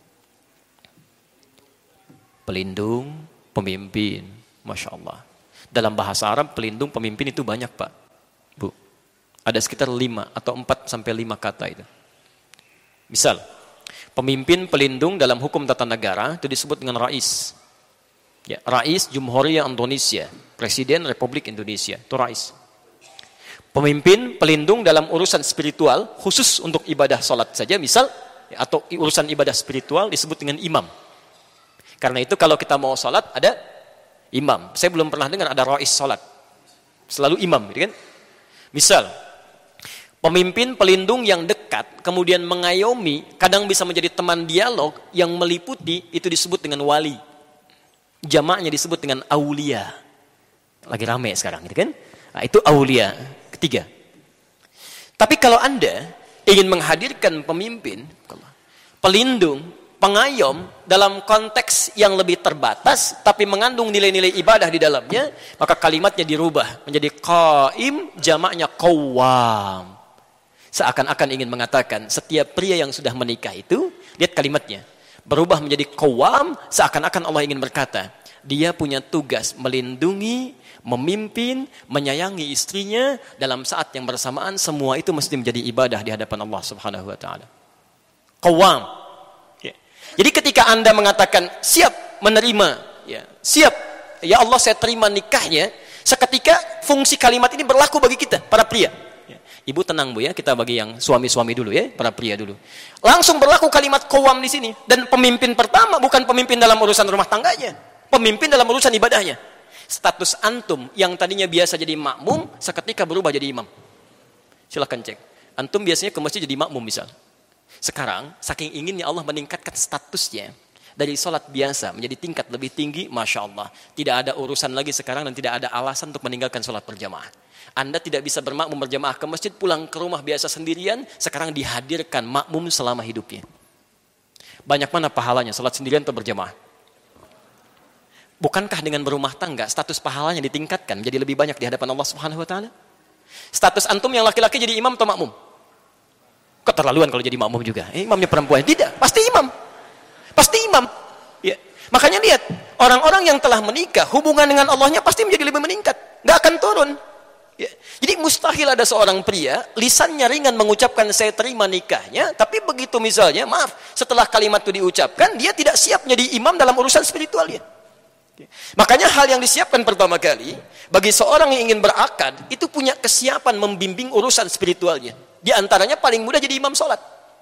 Pelindung, pemimpin. Masya Allah. Dalam bahasa Arab, pelindung, pemimpin itu banyak, Pak. Bu. Ada sekitar lima atau empat sampai lima kata itu. Misal, pemimpin, pelindung dalam hukum tata negara itu disebut dengan rais. Ya, Rais Jumhuriyah Indonesia, Presiden Republik Indonesia, itu rais. Pemimpin, pelindung dalam urusan spiritual, khusus untuk ibadah sholat saja, misal, atau urusan ibadah spiritual disebut dengan imam. Karena itu kalau kita mau sholat, ada imam. Saya belum pernah dengar ada rais sholat. Selalu imam, gitu kan? Misal, pemimpin, pelindung yang dekat, kemudian mengayomi, kadang bisa menjadi teman dialog yang meliputi, itu disebut dengan wali. Jamaknya disebut dengan aulia. Lagi rame sekarang, gitu kan? Nah, itu aulia. Ketiga. Tapi kalau Anda ingin menghadirkan pemimpin, pelindung pengayom dalam konteks yang lebih terbatas tapi mengandung nilai-nilai ibadah di dalamnya, maka kalimatnya dirubah menjadi qaim, jamaknya qawwam. Seakan-akan ingin mengatakan setiap pria yang sudah menikah itu, lihat kalimatnya, berubah menjadi qawwam, seakan-akan Allah ingin berkata, dia punya tugas melindungi, memimpin, menyayangi istrinya dalam saat yang bersamaan. Semua itu mesti menjadi ibadah di hadapan Allah Subhanahu wa taala. Qawwam. Ya. Jadi ketika Anda mengatakan siap menerima, ya, siap, ya Allah saya terima nikahnya, seketika fungsi kalimat ini berlaku bagi kita para pria. Ya. Ibu tenang Bu ya, kita bagi yang suami-suami dulu ya, para pria dulu. Langsung berlaku kalimat qawwam di sini, dan pemimpin pertama bukan pemimpin dalam urusan rumah tangganya, pemimpin dalam urusan ibadahnya. Status antum yang tadinya biasa jadi makmum, seketika berubah jadi imam. Silakan cek. Antum biasanya ke masjid jadi makmum misal. Sekarang, saking inginnya Allah meningkatkan statusnya dari sholat biasa menjadi tingkat lebih tinggi, Masya Allah. Tidak ada urusan lagi sekarang dan tidak ada alasan untuk meninggalkan sholat berjamaah. Anda tidak bisa bermakmum berjamaah ke masjid, pulang ke rumah biasa sendirian, sekarang dihadirkan makmum selama hidupnya. Banyak mana pahalanya sholat sendirian atau berjamaah? Bukankah dengan berumah tangga status pahalanya ditingkatkan menjadi lebih banyak di hadapan Allah Subhanahu wa taala? Status antum yang laki-laki jadi imam atau makmum? Keterlaluan kalau jadi makmum juga. Eh, imamnya perempuan. Tidak, pasti imam. Pasti imam. Ya. Makanya lihat, orang-orang yang telah menikah, hubungan dengan Allahnya pasti menjadi lebih meningkat. Nggak akan turun. Ya. Jadi mustahil ada seorang pria, lisannya ringan mengucapkan saya terima nikahnya, tapi begitu misalnya, maaf, setelah kalimat itu diucapkan, dia tidak siap menjadi imam dalam urusan spiritualnya. Makanya hal yang disiapkan pertama kali bagi seorang yang ingin berakad itu punya kesiapan membimbing urusan spiritualnya. Di antaranya paling mudah jadi imam sholat.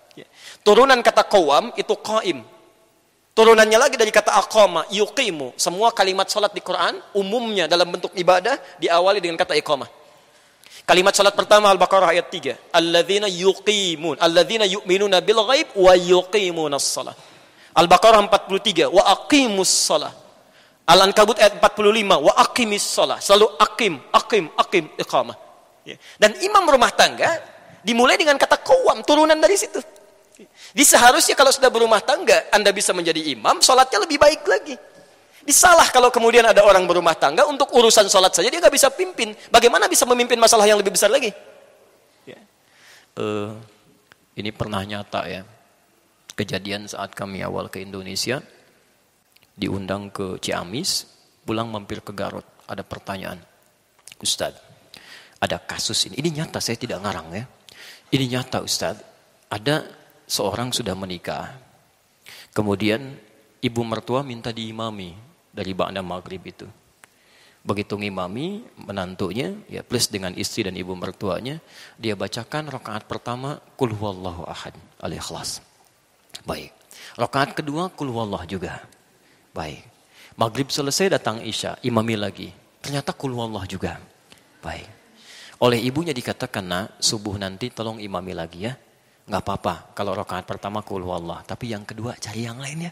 Turunan kata qawam itu qaim. Turunannya lagi dari kata aqama, yuqimu. Semua kalimat sholat di Quran umumnya dalam bentuk ibadah diawali dengan kata iqamah. Kalimat sholat pertama Al-Baqarah ayat tiga. Alladzina yuqimun, alladzina yu'minuna bil ghaib wa yuqimunas shalah. Al-Baqarah empat puluh tiga, wa aqimus shalah. Al-Ankabut ayat empat puluh lima, wa aqimis shalah. Selalu aqim, aqim, aqim, iqamah. Dan imam rumah tangga dimulai dengan kata qawam, turunan dari situ. Jadi seharusnya kalau sudah berumah tangga, Anda bisa menjadi imam, sholatnya lebih baik lagi. Disalah kalau kemudian ada orang berumah tangga, untuk urusan sholat saja dia nggak bisa pimpin. Bagaimana bisa memimpin masalah yang lebih besar lagi? Ya. Uh, ini pernah nyata ya. Kejadian saat kami awal ke Indonesia, diundang ke Ciamis, pulang mampir ke Garut. Ada pertanyaan, Ustadz, ada kasus ini. Ini nyata, saya tidak ngarang ya. Ini nyata Ustadz, ada seorang sudah menikah, kemudian ibu mertua minta diimami dari ba'da maghrib itu. Begitu ngimami menantunya, ya plus dengan istri dan ibu mertuanya, dia bacakan rakaat pertama Qul huwallahu ahad, Al-Ikhlas. Baik. Rakaat kedua Qul huwallah juga. Baik. Maghrib selesai, datang Isya, imami lagi. Ternyata Qul huwallah juga. Baik. Oleh ibunya dikatakan, nak, subuh nanti tolong imami lagi ya. Nggak apa-apa kalau rakaat pertama Qul huwallah, tapi yang kedua cari yang lainnya.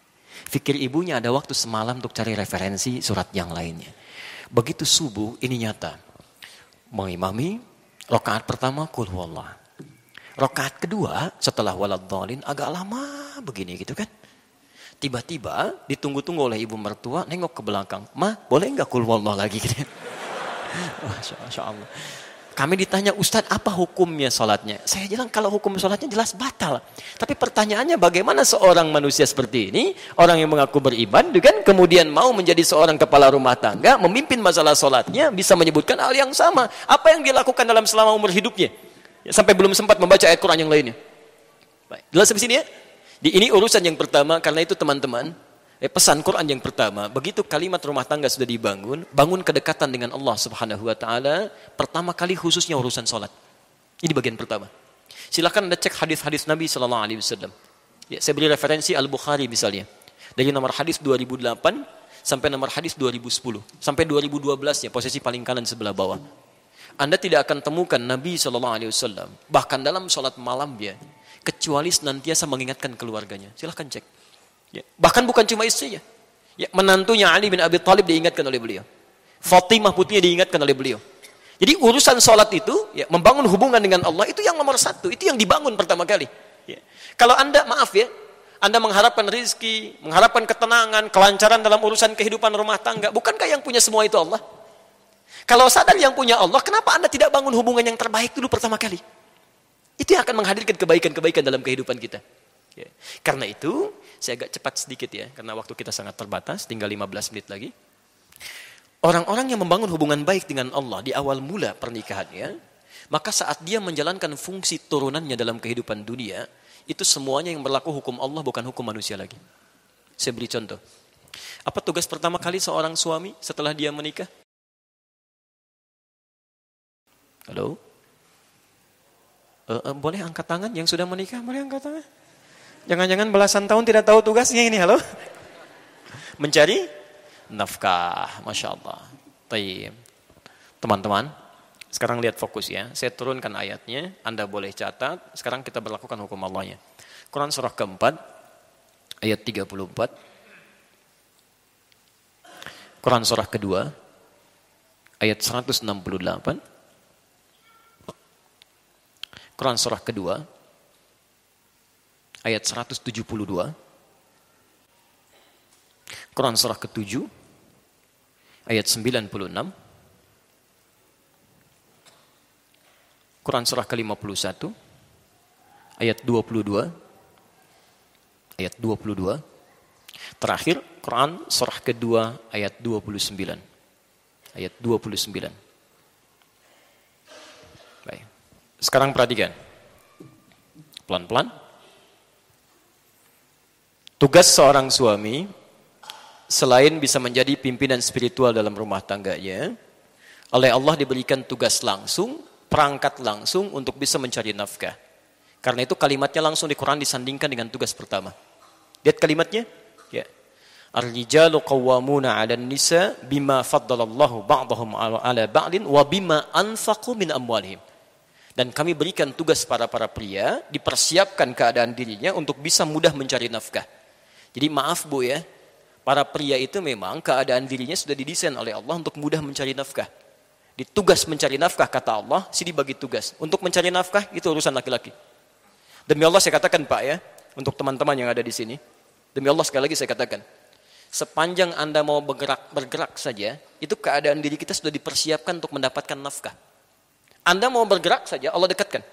Fikir ibunya ada waktu semalam untuk cari referensi surat yang lainnya. Begitu subuh, ini nyata. Mengimami, rakaat pertama Qul huwallah. Rakaat kedua setelah waladhdallin agak lama begini gitu kan. Tiba-tiba ditunggu-tunggu oleh ibu mertua, nengok ke belakang. Ma, boleh nggak Qul huwallah lagi gitu. Masya Allah. Kami ditanya, Ustadz apa hukumnya sholatnya? Saya bilang kalau hukum sholatnya jelas batal. Tapi pertanyaannya bagaimana seorang manusia seperti ini, orang yang mengaku beriman, kan, kemudian mau menjadi seorang kepala rumah tangga, memimpin masalah sholatnya, bisa menyebutkan hal yang sama. Apa yang dia lakukan dalam selama umur hidupnya? Ya, sampai belum sempat membaca ayat Quran yang lainnya. Baik, jelas sampai sini ya? Di, ini urusan yang pertama, karena itu teman-teman, Eh, pesan Quran yang pertama, begitu kalimat rumah tangga sudah dibangun, bangun kedekatan dengan Allah Subhanahu wa taala, pertama kali khususnya urusan salat. Ini bagian pertama. Silakan Anda cek hadis-hadis Nabi sallallahu alaihi wasallam. Ya, saya beri referensi Al-Bukhari misalnya. Dari nomor hadis dua ribu delapan sampai nomor hadis dua ribu sepuluh, sampai dua ribu dua belas ya, posisi paling kanan sebelah bawah. Anda tidak akan temukan Nabi sallallahu alaihi wasallam bahkan dalam salat malam dia kecuali senantiasa mengingatkan keluarganya. Silakan cek. Ya, bahkan bukan cuma istrinya. Ya, menantunya Ali bin Abi Thalib diingatkan oleh beliau. Fatimah putrinya diingatkan oleh beliau. Jadi urusan sholat itu, ya, membangun hubungan dengan Allah itu yang nomor satu. Itu yang dibangun pertama kali. Ya. Kalau Anda, maaf ya, Anda mengharapkan rizki, mengharapkan ketenangan, kelancaran dalam urusan kehidupan rumah tangga. Bukankah yang punya semua itu Allah? Kalau sadar yang punya Allah, kenapa Anda tidak bangun hubungan yang terbaik dulu pertama kali? Itu yang akan menghadirkan kebaikan-kebaikan dalam kehidupan kita. Ya. Karena itu, saya agak cepat sedikit ya, karena waktu kita sangat terbatas, tinggal lima belas menit lagi. Orang-orang yang membangun hubungan baik dengan Allah di awal mula pernikahannya, maka saat dia menjalankan fungsi turunannya dalam kehidupan dunia, itu semuanya yang berlaku hukum Allah, bukan hukum manusia lagi. Saya beri contoh. Apa tugas pertama kali seorang suami setelah dia menikah? Halo? Uh, uh, boleh angkat tangan yang sudah menikah? Boleh angkat tangan? Jangan-jangan belasan tahun tidak tahu tugasnya ini, halo? Mencari nafkah, Masya Allah. Taib. Teman-teman, sekarang lihat fokus ya. Saya turunkan ayatnya, Anda boleh catat. Sekarang kita berlakukan hukum Allahnya. Quran surah keempat, ayat tiga puluh empat. Quran surah kedua, ayat seratus enam puluh delapan. Quran surah kedua, ayat seratus tujuh puluh dua. Quran surah ketujuh, ayat sembilan puluh enam. Quran surah ke lima puluh satu, ayat dua puluh dua. Ayat dua puluh dua. Terakhir, Quran surah kedua, ayat dua puluh sembilan. Ayat dua puluh sembilan. Baik. Sekarang perhatikan. Pelan-pelan. Tugas seorang suami, selain bisa menjadi pimpinan spiritual dalam rumah tangganya, oleh Allah diberikan tugas langsung, perangkat langsung untuk bisa mencari nafkah. Karena itu kalimatnya langsung di Quran disandingkan dengan tugas pertama. Lihat kalimatnya. Ya. Ar-rijalu qawwamuna 'alan nisa bima faddalallahu ba'dahum 'ala ba'din wa bima anfaqu min amwalihim. Dan kami berikan tugas para para pria, dipersiapkan keadaan dirinya untuk bisa mudah mencari nafkah. Jadi maaf Bu ya, para pria itu memang keadaan dirinya sudah didesain oleh Allah untuk mudah mencari nafkah. Di tugas mencari nafkah kata Allah, sini bagi tugas. Untuk mencari nafkah itu urusan laki-laki. Demi Allah saya katakan Pak ya, untuk teman-teman yang ada di sini, demi Allah sekali lagi saya katakan, sepanjang Anda mau bergerak bergerak saja, itu keadaan diri kita sudah dipersiapkan untuk mendapatkan nafkah. Anda mau bergerak saja, Allah dekatkan.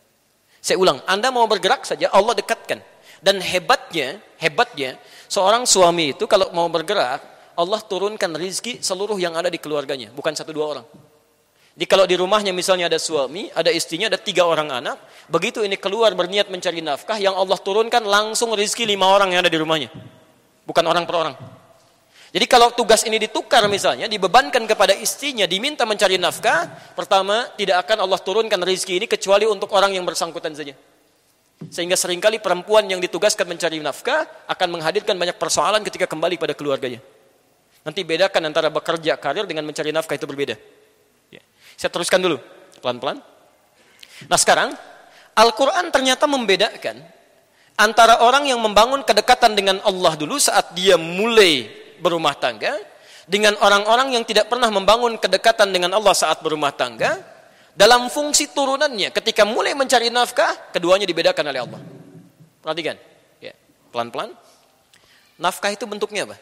Saya ulang, Anda mau bergerak saja, Allah dekatkan. Dan hebatnya, hebatnya, seorang suami itu kalau mau bergerak, Allah turunkan rizki seluruh yang ada di keluarganya, bukan satu dua orang. Jadi kalau di rumahnya misalnya ada suami, ada istrinya, ada tiga orang anak, begitu ini keluar berniat mencari nafkah, yang Allah turunkan langsung rizki lima orang yang ada di rumahnya. Bukan orang per orang. Jadi kalau tugas ini ditukar misalnya, dibebankan kepada istrinya, diminta mencari nafkah, pertama, tidak akan Allah turunkan rezeki ini kecuali untuk orang yang bersangkutan saja. Sehingga seringkali perempuan yang ditugaskan mencari nafkah akan menghadirkan banyak persoalan ketika kembali pada keluarganya. Nanti bedakan antara bekerja karir dengan mencari nafkah itu berbeda. Ya. Saya teruskan dulu, pelan-pelan. Nah sekarang, Al-Quran ternyata membedakan antara orang yang membangun kedekatan dengan Allah dulu saat dia mulai berumah tangga, dengan orang-orang yang tidak pernah membangun kedekatan dengan Allah saat berumah tangga, dalam fungsi turunannya, ketika mulai mencari nafkah, keduanya dibedakan oleh Allah. Perhatikan, ya, pelan-pelan. Nafkah itu bentuknya apa?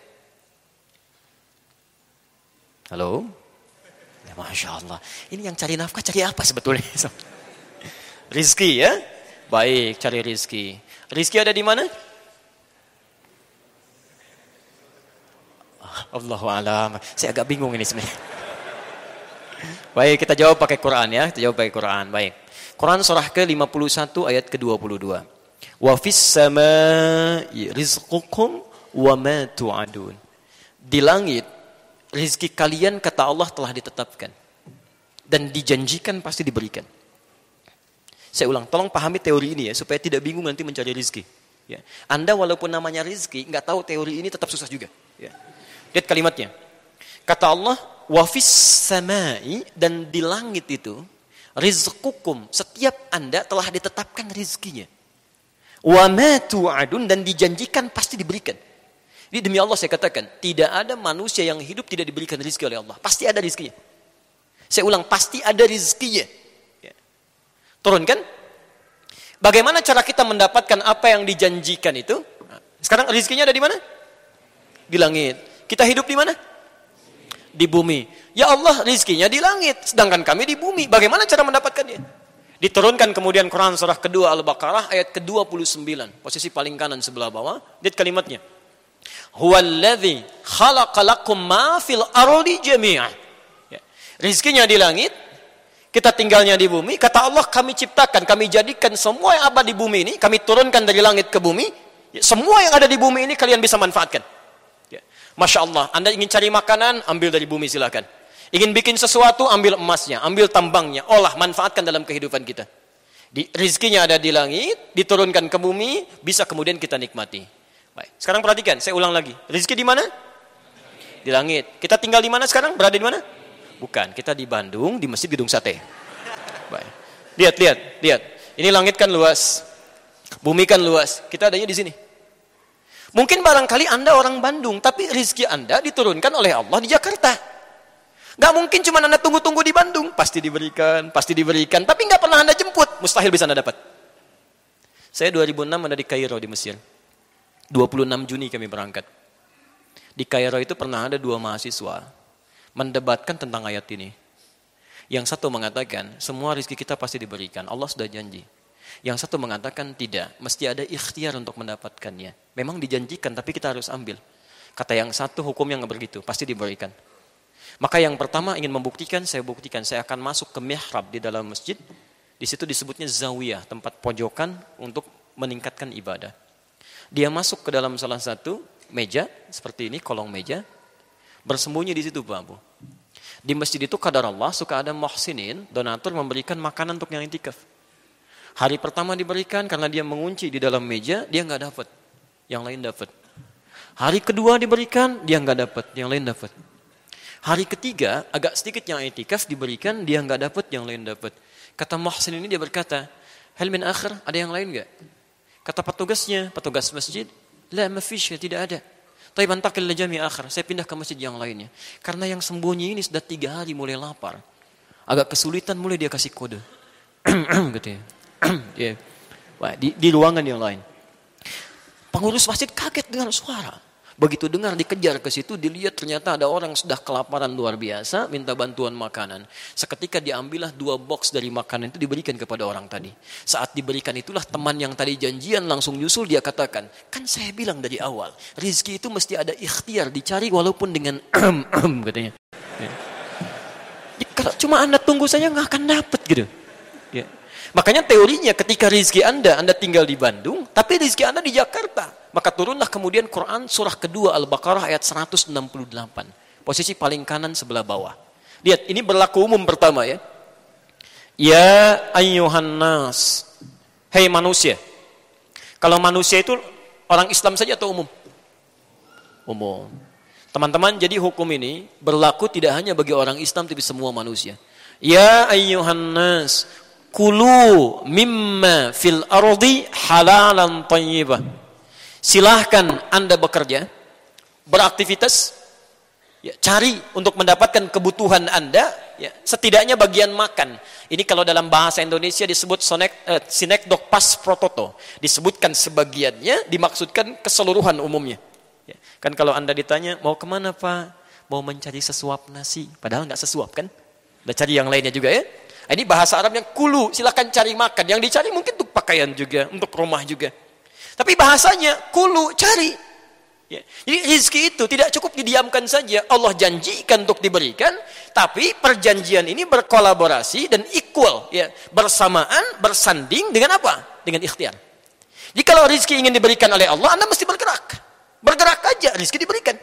Halo? Ya, Masya Allah. Ini yang cari nafkah, cari apa sebetulnya? Rizki ya? Baik, cari rizki. Rizki ada di mana? Allahu a'lam. Saya agak bingung ini sebenarnya. Baik, kita jawab pakai Quran ya. Kita jawab pakai Quran. Baik. Quran surah ke lima puluh satu ayat ke dua puluh dua. Wa fis samaa'i rizqukum wa ma tu'adun. Di langit rezeki kalian kata Allah telah ditetapkan dan dijanjikan pasti diberikan. Saya ulang, tolong pahami teori ini ya supaya tidak bingung nanti mencari rezeki. Ya. Anda walaupun namanya rezeki, nggak tahu teori ini tetap susah juga. Ya. Lihat kalimatnya. Kata Allah, wa fis samai, dan di langit itu rizqukum, setiap Anda telah ditetapkan rezekinya. Wa ma tu'adun, dan dijanjikan pasti diberikan. Jadi demi Allah saya katakan, tidak ada manusia yang hidup tidak diberikan rezeki oleh Allah. Pasti ada rezekinya. Saya ulang, pasti ada rezekinya. Ya. Turunkan. Bagaimana cara kita mendapatkan apa yang dijanjikan itu? Nah, Sekarang rezekinya ada di mana? Di langit. Kita hidup di mana? Di bumi. Ya Allah, rezekinya di langit, sedangkan kami di bumi. Bagaimana cara mendapatkannya? Diturunkan kemudian Quran surah kedua Al-Baqarah ayat ke dua puluh sembilan. Posisi paling kanan sebelah bawah. Lihat kalimatnya. Huwallazi khalaqa lakum ma fil ardi jami'an. Ya. Rizkinya di langit, kita tinggalnya di bumi. Kata Allah, kami ciptakan, kami jadikan semua yang ada di bumi ini, kami turunkan dari langit ke bumi. Ya, semua yang ada di bumi ini kalian bisa manfaatkan. Ya. Masya Allah, Anda ingin cari makanan, ambil dari bumi silakan. Ingin bikin sesuatu, ambil emasnya, ambil tambangnya, olah, manfaatkan dalam kehidupan kita. Di, rizkinya ada di langit, diturunkan ke bumi, bisa kemudian kita nikmati. Baik. Sekarang perhatikan, saya ulang lagi. Rezeki di mana? Di langit. Kita tinggal di mana sekarang? Berada di mana? Bukan, kita di Bandung, di Masjid Gedung Sate. Baik. Lihat, lihat, lihat. Ini langit kan luas. Bumi kan luas. Kita adanya di sini. Mungkin barangkali Anda orang Bandung, tapi rezeki Anda diturunkan oleh Allah di Jakarta. Gak mungkin cuma Anda tunggu-tunggu di Bandung. Pasti diberikan, pasti diberikan. Tapi gak pernah Anda jemput. Mustahil bisa Anda dapat. Saya dua ribu enam ada di Kairo di Mesir. dua puluh enam Juni kami berangkat. Di Kairo itu pernah ada dua mahasiswa mendebatkan tentang ayat ini. Yang satu mengatakan, semua rezeki kita pasti diberikan. Allah sudah janji. Yang satu mengatakan, tidak. Mesti ada ikhtiar untuk mendapatkannya. Memang dijanjikan, tapi kita harus ambil. Kata yang satu, hukum yang begitu. Pasti diberikan. Maka yang pertama ingin membuktikan, saya buktikan. Saya akan masuk ke mihrab di dalam masjid. Di situ disebutnya zawiyah, tempat pojokan untuk meningkatkan ibadah. Dia masuk ke dalam salah satu meja, seperti ini, kolong meja, bersembunyi di situ, Pak Abu. Di masjid itu, kadar Allah, suka ada muhsinin, donatur memberikan makanan untuk yang intikaf. Hari pertama diberikan, karena dia mengunci di dalam meja, dia nggak dapat. Yang lain dapat. Hari kedua diberikan, dia nggak dapat. Yang lain dapat. Hari ketiga, agak sedikit yang intikaf diberikan, dia nggak dapat, yang lain dapat. Kata muhsin ini, dia berkata, hal min akhir, ada yang lain nggak? Kata petugasnya, petugas masjid, la mafish, tidak ada. Tapi bantakil lajami akhir, saya pindah ke masjid yang lainnya. Karena yang sembunyi ini sudah tiga hari mulai lapar. Agak kesulitan, mulai dia kasih kode. gitu ya. yeah. Wah, di, di ruangan yang lain. Pengurus masjid kaget dengan suara. Begitu dengar dikejar ke situ, dilihat ternyata ada orang sudah kelaparan luar biasa, minta bantuan makanan. Seketika diambillah dua box dari makanan itu diberikan kepada orang tadi. Saat diberikan itulah teman yang tadi janjian langsung nyusul, dia katakan, kan saya bilang dari awal, rezeki itu mesti ada ikhtiar, dicari walaupun dengan katanya. Ya. Kalau cuma Anda tunggu saja nggak akan dapat gitu. Ya. Makanya teorinya ketika rezeki Anda, Anda tinggal di Bandung, tapi rezeki Anda di Jakarta. Maka turunlah kemudian Quran surah kedua Al-Baqarah ayat seratus enam puluh delapan. Posisi paling kanan sebelah bawah. Lihat, ini berlaku umum pertama ya. Ya ayyuhan nas. Hei manusia. Kalau manusia itu orang Islam saja atau umum? Umum. Teman-teman, jadi hukum ini berlaku tidak hanya bagi orang Islam tapi semua manusia. Ya ayyuhan nas. Kulu mimma fil ardi halalan tayyibah. Silahkan Anda bekerja, beraktivitas, ya, cari untuk mendapatkan kebutuhan Anda, ya, setidaknya bagian makan. Ini kalau dalam bahasa Indonesia disebut sonek, eh, sinekdok pas prototo. Disebutkan sebagiannya, dimaksudkan keseluruhan umumnya. Ya, kan kalau Anda ditanya, mau kemana Pak? Mau mencari sesuap nasi. Padahal nggak sesuap kan? Udah cari yang lainnya juga ya. Ini bahasa Arab yang kulu, silakan cari makan. Yang dicari mungkin untuk pakaian juga, untuk rumah juga. Tapi bahasanya kulu, cari. Ya. Jadi rezeki itu tidak cukup didiamkan saja. Allah janjikan untuk diberikan, tapi perjanjian ini berkolaborasi dan equal, ya, bersamaan, bersanding dengan apa? Dengan ikhtiar. Jadi kalau rezeki ingin diberikan oleh Allah, Anda mesti bergerak. Bergerak aja, rezeki diberikan.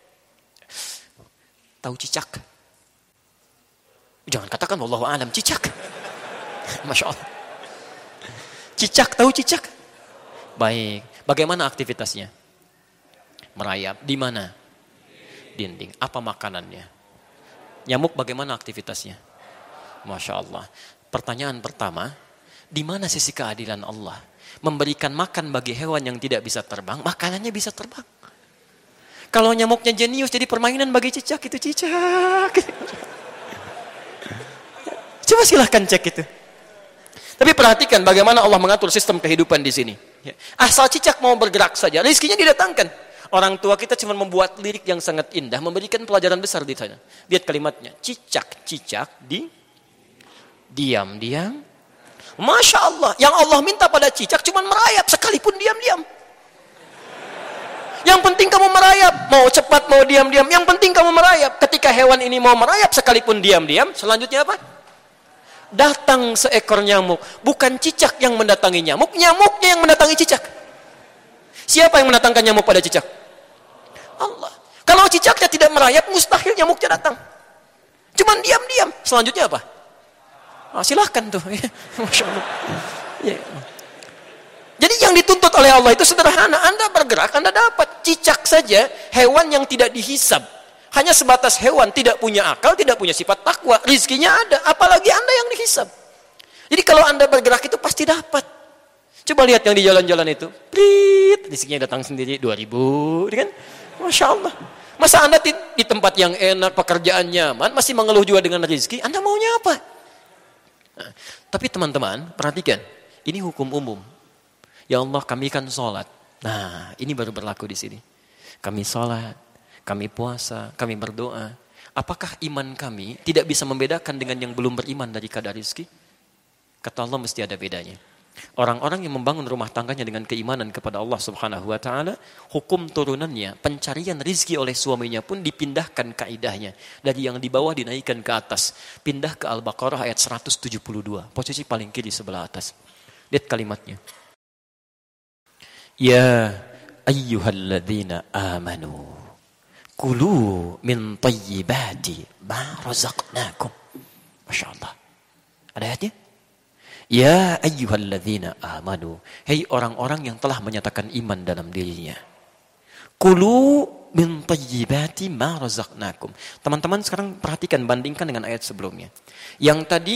Tahu cicak? Jangan katakan wallahu a'lam, cicak. Masya Allah. Cicak, tahu cicak? Baik, bagaimana aktivitasnya? Merayap, di mana? Dinding. Apa makanannya? Nyamuk bagaimana aktivitasnya? Masya Allah. Pertanyaan pertama, di mana sisi keadilan Allah? Memberikan makan bagi hewan yang tidak bisa terbang, makanannya bisa terbang. Kalau nyamuknya jenius jadi permainan bagi cicak, itu cicak. Coba silahkan cek itu. Tapi perhatikan bagaimana Allah mengatur sistem kehidupan di sini. Ya. Asal cicak mau bergerak saja, rezekinya didatangkan. Orang tua kita cuma membuat lirik yang sangat indah, memberikan pelajaran besar di sana. Lihat kalimatnya, cicak-cicak di diam-diam. Masya Allah, yang Allah minta pada cicak cuma merayap sekalipun diam-diam. Yang penting kamu merayap, mau cepat mau diam-diam, yang penting kamu merayap. Ketika hewan ini mau merayap sekalipun diam-diam, selanjutnya apa? Datang seekor nyamuk. Bukan cicak yang mendatangi nyamuk, nyamuknya yang mendatangi cicak. Siapa yang mendatangkan nyamuk pada cicak? Allah. Kalau cicaknya tidak merayap, mustahil nyamuknya datang. Cuman diam-diam. Selanjutnya apa? Ah, silahkan tuh. Masya Allah. Ya. Jadi yang dituntut oleh Allah itu sederhana. Anda bergerak, Anda dapat. Cicak saja, hewan yang tidak dihisab. Hanya sebatas hewan, tidak punya akal, tidak punya sifat takwa. Rizkinya ada, apalagi Anda yang dihisab. Jadi kalau Anda bergerak itu pasti dapat. Coba lihat yang di jalan-jalan itu. Prit, rizkinya datang sendiri dua ribu, kan? Masya Allah. Masa Anda di, di tempat yang enak, pekerjaan nyaman, masih mengeluh juga dengan rizki, Anda maunya apa? Nah, tapi teman-teman, perhatikan. Ini hukum umum. Ya Allah, kami kan sholat. Nah, ini baru berlaku di sini. Kami sholat, kami puasa, kami berdoa. Apakah iman kami tidak bisa membedakan dengan yang belum beriman dari kadar rizki? Kata Allah, mesti ada bedanya. Orang-orang yang membangun rumah tangganya dengan keimanan kepada Allah Subhanahu wa taala, hukum turunannya, pencarian rizki oleh suaminya pun dipindahkan kaidahnya. Dari yang di bawah dinaikkan ke atas. Pindah ke Al-Baqarah ayat seratus tujuh puluh dua, posisi paling kiri sebelah atas. Lihat kalimatnya. Ya ayyuhalladzina amanu kulu min tayyibati ma razaqnakum. Masya Allah. Ada ayatnya? Ya ayyuhalladzina amanu. Hei orang-orang yang telah menyatakan iman dalam dirinya. Kulu min tayyibati ma razaqnakum. Teman-teman sekarang perhatikan, bandingkan dengan ayat sebelumnya. Yang tadi,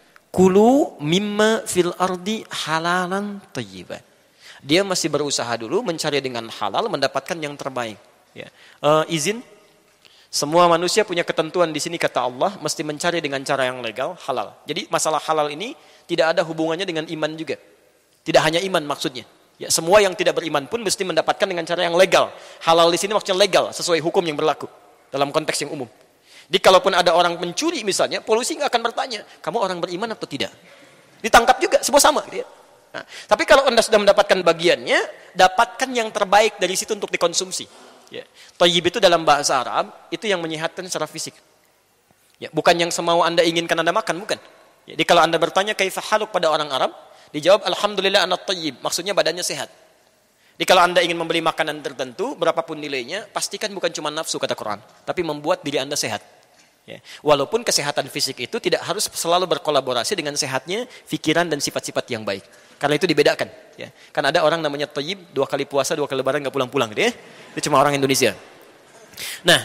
kulu mimma fil ardi halalan tayyiban. Dia masih berusaha dulu mencari dengan halal, mendapatkan yang terbaik. Ya. Uh, izin, semua manusia punya ketentuan di sini kata Allah, mesti mencari dengan cara yang legal, halal. Jadi masalah halal ini tidak ada hubungannya dengan iman juga. Tidak hanya iman maksudnya. Ya, semua yang tidak beriman pun mesti mendapatkan dengan cara yang legal. Halal di sini maksudnya legal, sesuai hukum yang berlaku dalam konteks yang umum. Jadi kalaupun ada orang mencuri misalnya, polisi nggak akan bertanya, kamu orang beriman atau tidak? Ditangkap juga, semua sama. Gitu ya. Nah, tapi kalau Anda sudah mendapatkan bagiannya, dapatkan yang terbaik dari situ untuk dikonsumsi. Ya. Thayyib itu dalam bahasa Arab, itu yang menyehatkan secara fisik. Ya, bukan yang semau Anda inginkan Anda makan, bukan. Jadi kalau Anda bertanya kaifa haluk pada orang Arab, dijawab alhamdulillah ana thayyib, maksudnya badannya sehat. Jadi kalau Anda ingin membeli makanan tertentu, berapapun nilainya, pastikan bukan cuma nafsu kata Quran, tapi membuat diri Anda sehat. Ya. Walaupun kesehatan fisik itu tidak harus selalu berkolaborasi dengan sehatnya pikiran dan sifat-sifat yang baik. Karena itu dibedakan. Ya. Kan ada orang namanya thayyib, dua kali puasa, dua kali lebaran nggak pulang-pulang, gitu ya. Itu cuma orang Indonesia. Nah,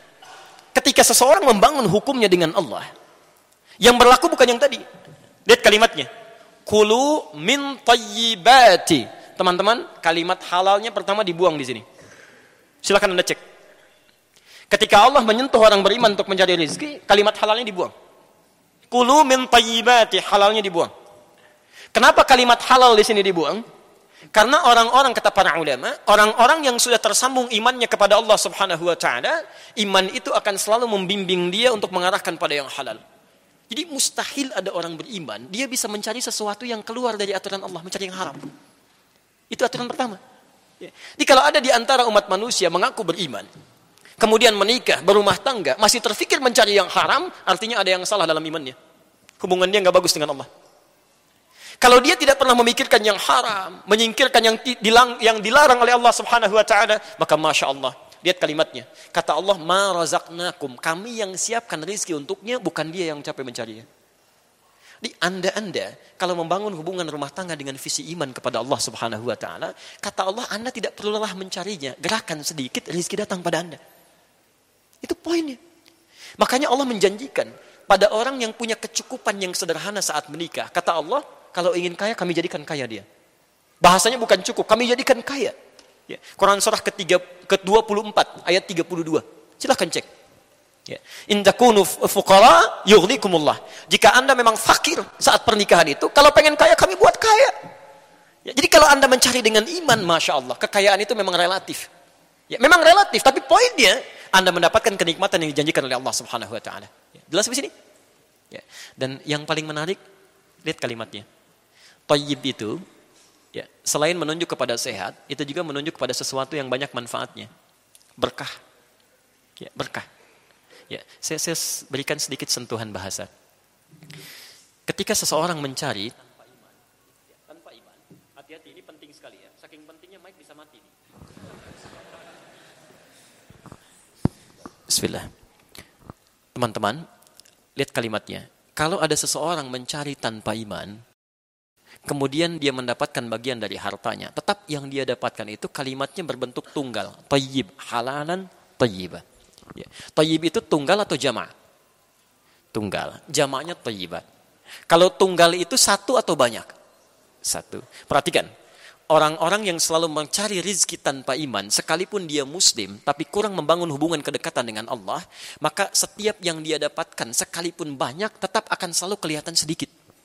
ketika seseorang membangun hukumnya dengan Allah, yang berlaku bukan yang tadi. Lihat kalimatnya. Kulu min tayyibati. Teman-teman, kalimat halalnya pertama dibuang di sini. Silakan Anda cek. Ketika Allah menyentuh orang beriman untuk mencari rezeki, kalimat halalnya dibuang. Kulu min tayyibati, halalnya dibuang. Kenapa kalimat halal di sini dibuang? Karena orang-orang, kata para ulama, orang-orang yang sudah tersambung imannya kepada Allah Subhanahu wa taala, iman itu akan selalu membimbing dia untuk mengarahkan pada yang halal. Jadi mustahil ada orang beriman, dia bisa mencari sesuatu yang keluar dari aturan Allah, mencari yang haram. Itu aturan pertama. Jadi kalau ada di antara umat manusia mengaku beriman, kemudian menikah, berumah tangga, masih terfikir mencari yang haram, artinya ada yang salah dalam imannya. Hubungan dia nggak bagus dengan Allah. Kalau dia tidak pernah memikirkan yang haram, menyingkirkan yang dilang, yang dilarang oleh Allah Subhanahu wa taala, maka masya Allah, lihat kalimatnya. Kata Allah, ma razaqnakum, kami yang siapkan rezeki untuknya, bukan dia yang capek mencarinya. Di Anda-anda kalau membangun hubungan rumah tangga dengan visi iman kepada Allah Subhanahu wa taala, kata Allah, Anda tidak perlu lelah mencarinya, gerakan sedikit rezeki datang pada Anda. Itu poinnya. Makanya Allah menjanjikan pada orang yang punya kecukupan yang sederhana saat menikah. Kata Allah, kalau ingin kaya, kami jadikan kaya dia. Bahasanya bukan cukup, kami jadikan kaya. Ya. Quran surah ketiga, ke dua puluh empat, ayat tiga puluh dua. Silahkan cek. Ya. In takunu fuqara yughnikumullah. Jika Anda memang fakir saat pernikahan itu, kalau pengen kaya, kami buat kaya. Ya, jadi kalau Anda mencari dengan iman, Masya Allah, kekayaan itu memang relatif. Ya, memang relatif, tapi poinnya Anda mendapatkan kenikmatan yang dijanjikan oleh Allah Subhanahu wa taala. Ya, jelas di sini? Ya. Dan yang paling menarik, lihat kalimatnya. Thayyib itu, ya, selain menunjuk kepada sehat, itu juga menunjuk kepada sesuatu yang banyak manfaatnya. Berkah. Ya, berkah. Ya, saya, saya berikan sedikit sentuhan bahasa. Ketika seseorang mencari tanpa iman, ya, tanpa iman, hati-hati, ini penting sekali ya. Saking pentingnya mic bisa mati. Bismillah. Teman-teman, lihat kalimatnya. Kalau ada seseorang mencari tanpa iman, kemudian dia mendapatkan bagian dari hartanya, tetap yang dia dapatkan itu kalimatnya berbentuk tunggal. Thayyib, halalan, thayyiba. Ya. Thayyib itu tunggal atau jama'? Tunggal. Jama'nya thayyibat. Kalau tunggal itu satu atau banyak? Satu. Perhatikan. Orang-orang yang selalu mencari rizki tanpa iman, sekalipun dia muslim, tapi kurang membangun hubungan kedekatan dengan Allah, maka setiap yang dia dapatkan, sekalipun banyak, tetap akan selalu kelihatan sedikit.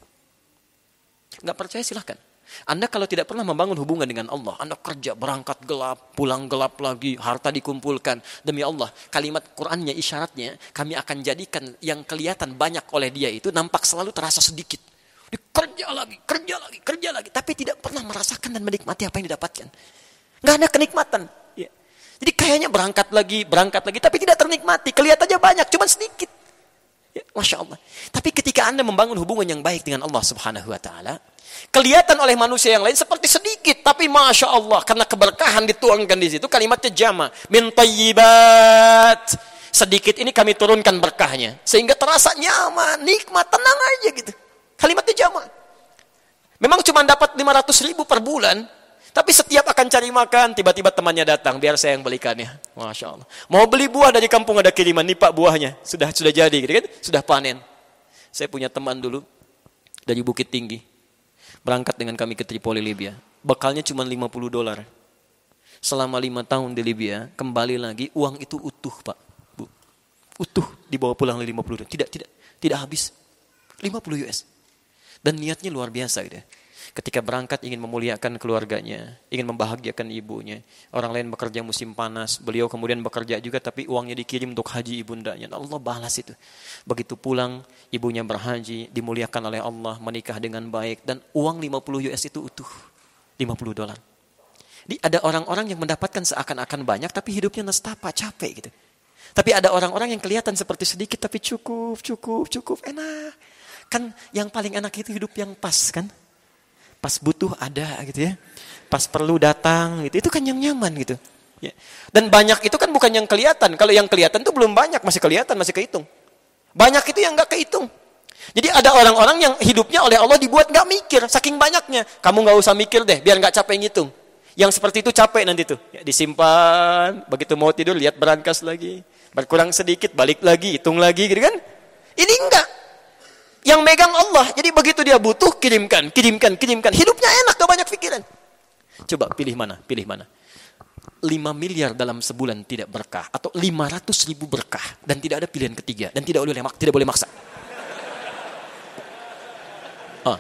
Nggak percaya silahkan. Anda kalau tidak pernah membangun hubungan dengan Allah, Anda kerja, berangkat gelap, pulang gelap lagi, harta dikumpulkan. Demi Allah, kalimat Qur'annya, isyaratnya, kami akan jadikan yang kelihatan banyak oleh dia itu, nampak selalu terasa sedikit. Dia kerja lagi, kerja lagi, kerja lagi. Tapi tidak pernah merasakan dan menikmati apa yang didapatkan. Nggak ada kenikmatan. Ya. Jadi kayaknya berangkat lagi, berangkat lagi, tapi tidak ternikmati. Kelihatannya banyak, cuma sedikit. Ya, Masya Allah. Tapi ketika Anda membangun hubungan yang baik dengan Allah Subhanahu wa ta'ala, kelihatan oleh manusia yang lain seperti sedikit, tapi Masya Allah, karena keberkahan dituangkan di situ, kalimatnya jama, min thayyibat. Sedikit ini kami turunkan berkahnya, sehingga terasa nyaman, nikmat, tenang aja gitu. Kalimatnya jama. Memang cuma dapat lima ratus ribu per bulan, tapi setiap akan cari makan, tiba-tiba temannya datang, biar saya yang belikannya. Masya Allah. Mau beli buah dari kampung ada kiriman, nih Pak buahnya, sudah sudah jadi, gitu kan? Sudah panen. Saya punya teman dulu dari Bukit Tinggi, berangkat dengan kami ke Tripoli, Libya. Bekalnya cuma lima puluh dolar. Selama lima tahun di Libya, kembali lagi, uang itu utuh, Pak. Bu. Utuh, dibawa pulang lima puluh dolar. Tidak, tidak, tidak habis. lima puluh US. Dan niatnya luar biasa gitu ya. Ketika berangkat ingin memuliakan keluarganya, ingin membahagiakan ibunya. Orang lain bekerja musim panas, beliau kemudian bekerja juga tapi uangnya dikirim untuk haji ibundanya. Allah balas itu. Begitu pulang, ibunya berhaji, dimuliakan oleh Allah, menikah dengan baik, dan uang lima puluh US itu utuh. lima puluh dolar. Jadi ada orang-orang yang mendapatkan seakan-akan banyak tapi hidupnya nestapa, capek gitu. Tapi ada orang-orang yang kelihatan seperti sedikit tapi cukup, cukup, cukup, enak. Kan yang paling enak itu hidup yang pas kan? Pas butuh ada gitu ya. Pas perlu datang gitu. Itu kan yang nyaman gitu. Ya. Dan banyak itu kan bukan yang kelihatan. Kalau yang kelihatan itu belum banyak, masih kelihatan, masih kehitung. Banyak itu yang gak kehitung. Jadi ada orang-orang yang hidupnya oleh Allah dibuat gak mikir, saking banyaknya. Kamu gak usah mikir deh, biar gak capek ngitung. Yang seperti itu capek nanti tuh. Ya, disimpan, begitu mau tidur lihat berangkas lagi. Berkurang sedikit, balik lagi, hitung lagi gitu kan. Ini enggak. Yang megang Allah. Jadi begitu dia butuh, kirimkan, kirimkan, kirimkan. Hidupnya enak, gak banyak pikiran. Coba pilih mana, pilih mana. lima miliar dalam sebulan tidak berkah. Atau lima ratus ribu berkah. Dan tidak ada pilihan ketiga. Dan tidak boleh, tidak boleh maksa. Ah.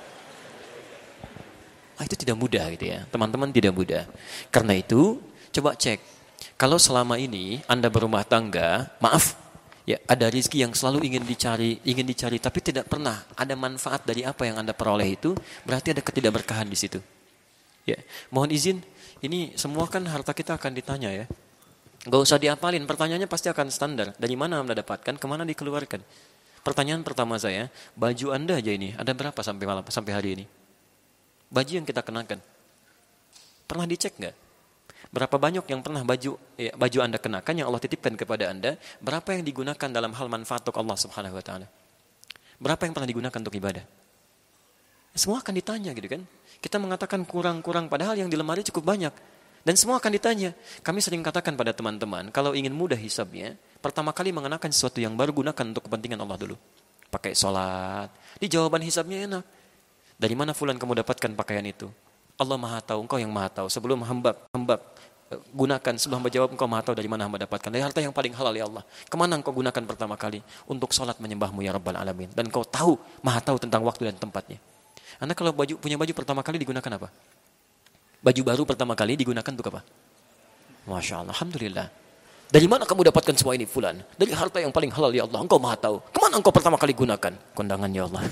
ah, itu tidak mudah gitu ya. Teman-teman tidak mudah. Karena itu, coba cek. Kalau selama ini Anda berumah tangga, maaf, ya, ada rezeki yang selalu ingin dicari, ingin dicari, tapi tidak pernah ada manfaat dari apa yang Anda peroleh itu, berarti ada ketidakberkahan di situ. Ya, mohon izin, ini semua kan harta kita akan ditanya ya. Gak usah diapalin, pertanyaannya pasti akan standar. Dari mana Anda dapatkan, kemana dikeluarkan? Pertanyaan pertama saya, baju Anda aja ini, ada berapa sampai malam, sampai hari ini? Baju yang kita kenakan. Pernah dicek nggak? Berapa banyak yang pernah baju ya, baju Anda kenakan yang Allah titipkan kepada Anda, berapa yang digunakan dalam hal manfaat untuk Allah Subhanahu wa taala? Berapa yang pernah digunakan untuk ibadah? Semua akan ditanya gitu kan. Kita mengatakan kurang-kurang padahal yang di lemari cukup banyak. Dan semua akan ditanya. Kami sering katakan pada teman-teman, kalau ingin mudah hisabnya, pertama kali mengenakan sesuatu yang baru gunakan untuk kepentingan Allah dulu. Pakai sholat. Di jawaban hisabnya enak. Dari mana fulan kamu dapatkan pakaian itu? Allah Maha tahu, engkau yang Maha tahu. Sebelum hamba hamba gunakan, sebelum hamba jawab, engkau Maha tahu dari mana hamba dapatkan. Dari harta yang paling halal ya Allah. Kemana engkau gunakan pertama kali? Untuk sholat menyembahmu ya Rabbal Alamin. Dan engkau tahu, Maha tahu tentang waktu dan tempatnya. Anda kalau baju punya baju pertama kali digunakan apa? Baju baru pertama kali digunakan untuk apa? Masya Allah, Alhamdulillah. Dari mana kamu dapatkan semua ini, Fulan? Dari harta yang paling halal, ya Allah. Engkau maha tahu. Kemana engkau pertama kali gunakan? Kondangan, ya Allah.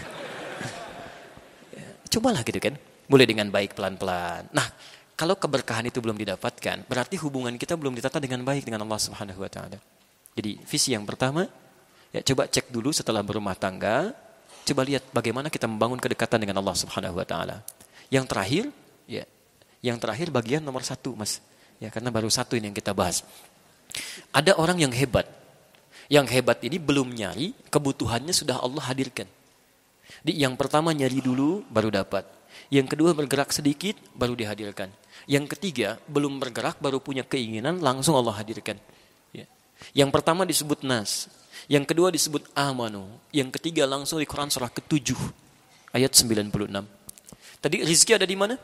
Cobalah gitu kan. Mulai dengan baik pelan-pelan. Nah, kalau keberkahan itu belum didapatkan, berarti hubungan kita belum ditata dengan baik dengan Allah Subhanahu wa taala. Jadi, visi yang pertama, ya coba cek dulu setelah berumah tangga, coba lihat bagaimana kita membangun kedekatan dengan Allah Subhanahu wa taala. Yang terakhir, ya, yang terakhir bagian nomor satu, Mas. Ya, karena baru satu ini yang kita bahas. Ada orang yang hebat. Yang hebat ini belum nyari, kebutuhannya sudah Allah hadirkan. Di yang pertama nyari dulu, baru dapat. Yang kedua bergerak sedikit, baru dihadirkan. Yang ketiga belum bergerak, baru punya keinginan, langsung Allah hadirkan. Ya. Yang pertama disebut nas. Yang kedua disebut amanu. Yang ketiga langsung di Quran surah ketujuh ayat sembilan puluh enam. Tadi rizki ada di mana?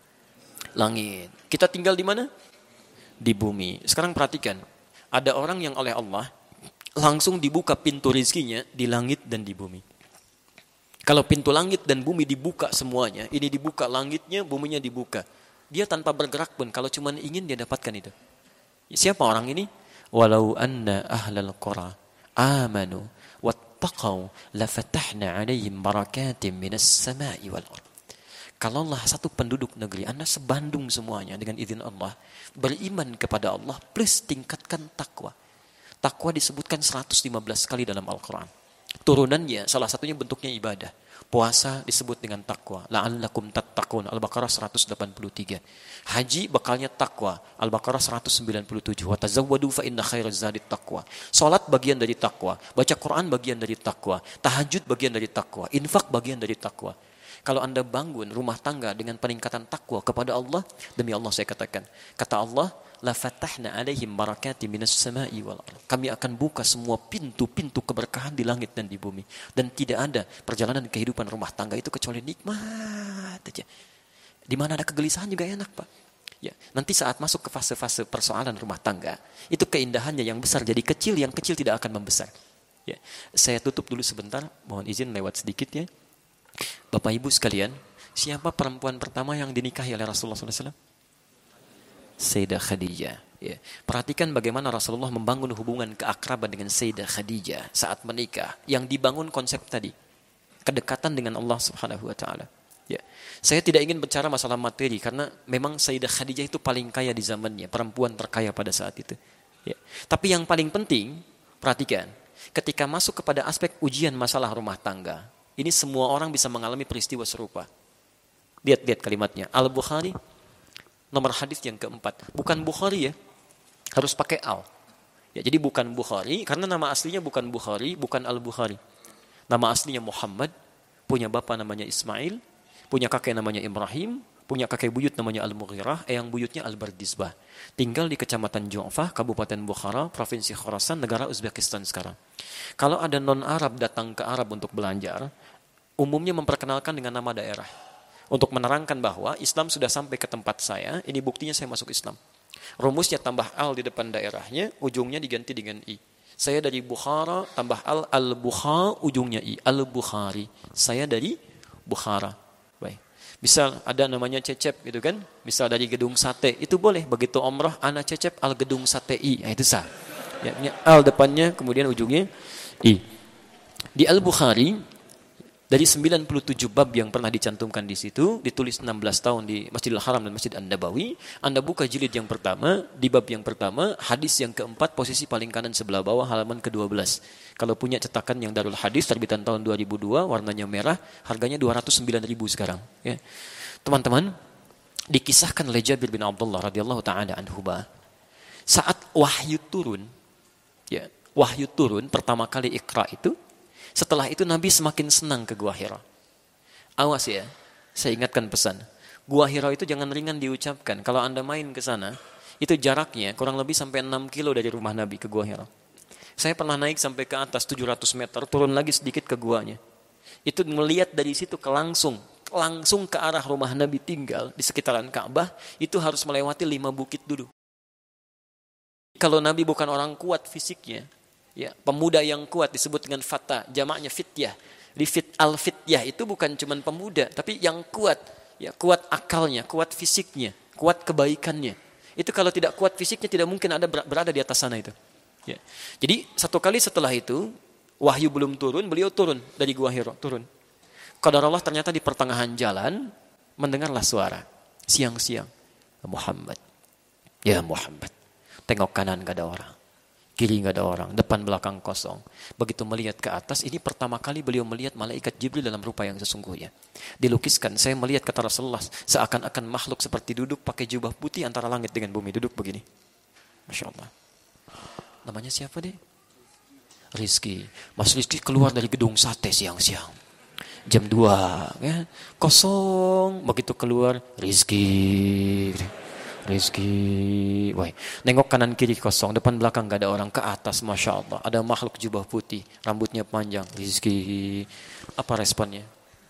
Langit. Kita tinggal di mana? Di bumi. Sekarang perhatikan. Ada orang yang oleh Allah langsung dibuka pintu rizkinya di langit dan di bumi. Kalau pintu langit dan bumi dibuka semuanya, ini dibuka langitnya, buminya dibuka. Dia tanpa bergerak pun, kalau cuma ingin dia dapatkan itu. Siapa orang ini? Walau anna ahlal qura amanu wattaqau lafatahna alaihim barakatim minas sama'i wal ardh. Kalaulah satu penduduk negeri, Anda sebandung semuanya dengan izin Allah, beriman kepada Allah, plus tingkatkan takwa. Takwa disebutkan seratus lima belas kali dalam Al-Quran. Turunannya, salah satunya bentuknya ibadah. Puasa disebut dengan takwa. La'allakum tattaqun, Al-Baqarah seratus delapan puluh tiga. Haji bakalnya takwa, Al-Baqarah seratus sembilan puluh tujuh. Wa tazawwadu fa inna khairaz zadi taqwa. Salat bagian dari takwa, baca Quran bagian dari takwa, tahajud bagian dari takwa, infak bagian dari takwa. Kalau Anda bangun rumah tangga dengan peningkatan takwa kepada Allah, demi Allah saya katakan, kata Allah, la fatahna alaihim barakati minas sama'i wal ardh. Kami akan buka semua pintu-pintu keberkahan di langit dan di bumi, dan tidak ada perjalanan kehidupan rumah tangga itu kecuali nikmat aja. Di mana ada kegelisahan juga enak, Pak. Ya, nanti saat masuk ke fase-fase persoalan rumah tangga, itu keindahannya yang besar jadi kecil, yang kecil tidak akan membesar. Ya, saya tutup dulu sebentar, mohon izin lewat sedikit ya. Bapak Ibu sekalian, siapa perempuan pertama yang dinikahi oleh Rasulullah shallallahu alaihi wasallam? Sayyidah Khadijah. Ya. Perhatikan bagaimana Rasulullah membangun hubungan keakraban dengan Sayyidah Khadijah saat menikah. Yang dibangun konsep tadi, kedekatan dengan Allah Subhanahu Wa Taala. Ya. Saya tidak ingin bicara masalah materi karena memang Sayyidah Khadijah itu paling kaya di zamannya, perempuan terkaya pada saat itu. Ya. Tapi yang paling penting, perhatikan, ketika masuk kepada aspek ujian masalah rumah tangga, ini semua orang bisa mengalami peristiwa serupa. Lihat-lihat kalimatnya. Al-Bukhari, nomor hadis yang keempat. Bukan Bukhari ya, harus pakai al. Ya, jadi bukan Bukhari, karena nama aslinya bukan Bukhari, bukan Al-Bukhari. Nama aslinya Muhammad, punya bapak namanya Ismail, punya kakek namanya Ibrahim, punya kakek buyut namanya Al-Mughirah, eyang buyutnya Al-Bardizbah. Tinggal di Kecamatan Ju'fah, Kabupaten Bukhara, Provinsi Khorasan, negara Uzbekistan sekarang. Kalau ada non-Arab datang ke Arab untuk belajar, umumnya memperkenalkan dengan nama daerah. Untuk menerangkan bahwa Islam sudah sampai ke tempat saya, ini buktinya saya masuk Islam. Rumusnya tambah al di depan daerahnya, ujungnya diganti dengan i. Saya dari Bukhara, tambah al, al-Bukha, ujungnya i. Al-Bukhari. Saya dari Bukhara. Baik. Misal ada namanya Cecep gitu kan, misal dari Gedung Sate, itu boleh. Begitu umrah, ana Cecep al Gedung Sate i. Nah, itu sah. Ya, ini al depannya, kemudian ujungnya i. Di Al-Bukhari, dari sembilan puluh tujuh bab yang pernah dicantumkan di situ, ditulis enam belas tahun di Masjidil Haram dan Masjid An-Nabawi. Anda buka jilid yang pertama, di bab yang pertama, hadis yang keempat, posisi paling kanan sebelah bawah, halaman ke dua belas. Kalau punya cetakan yang Darul Hadis, terbitan tahun dua ribu dua, warnanya merah, harganya dua ratus sembilan ribu sekarang. Ya. Teman-teman, dikisahkan oleh Jabir bin Abdullah radhiyallahu ta'ala anhuma, saat wahyu turun, ya, wahyu turun, pertama kali Iqra itu, setelah itu Nabi semakin senang ke Gua Hira. Awas ya, saya ingatkan pesan. Gua Hira itu jangan ringan diucapkan. Kalau Anda main ke sana, itu jaraknya kurang lebih sampai enam kilo dari rumah Nabi ke Gua Hira. Saya pernah naik sampai ke atas tujuh ratus meter, turun lagi sedikit ke guanya. Itu melihat dari situ ke langsung, langsung ke arah rumah Nabi tinggal di sekitaran Ka'bah, itu harus melewati lima bukit dulu. Kalau Nabi bukan orang kuat fisiknya, ya, pemuda yang kuat disebut dengan fata, jamaknya fityah. Di fit al-fityah itu bukan cuma pemuda, tapi yang kuat, ya kuat akalnya, kuat fisiknya, kuat kebaikannya. Itu kalau tidak kuat fisiknya tidak mungkin ada berada di atas sana itu. Ya. Jadi satu kali setelah itu wahyu belum turun, beliau turun dari Gua Hira, turun. Qadarullah ternyata di pertengahan jalan mendengarlah suara siang-siang, Muhammad, ya Muhammad. Tengok kanan gak ada orang. Kiri nggak ada orang, depan belakang kosong. Begitu melihat ke atas, ini pertama kali beliau melihat malaikat Jibril dalam rupa yang sesungguhnya. Dilukiskan, saya melihat kata Rasulullah, seakan-akan makhluk seperti duduk pakai jubah putih antara langit dengan bumi, duduk begini. Masya Allah. Namanya siapa deh? Rizki. Mas Rizki keluar dari gedung sate siang-siang. Jam dua, ya, kosong. Begitu keluar, Rizki. Rizki, wah, nengok kanan kiri kosong, depan belakang gak ada orang, ke atas, masya Allah, ada makhluk jubah putih, rambutnya panjang, Rizki, apa responnya?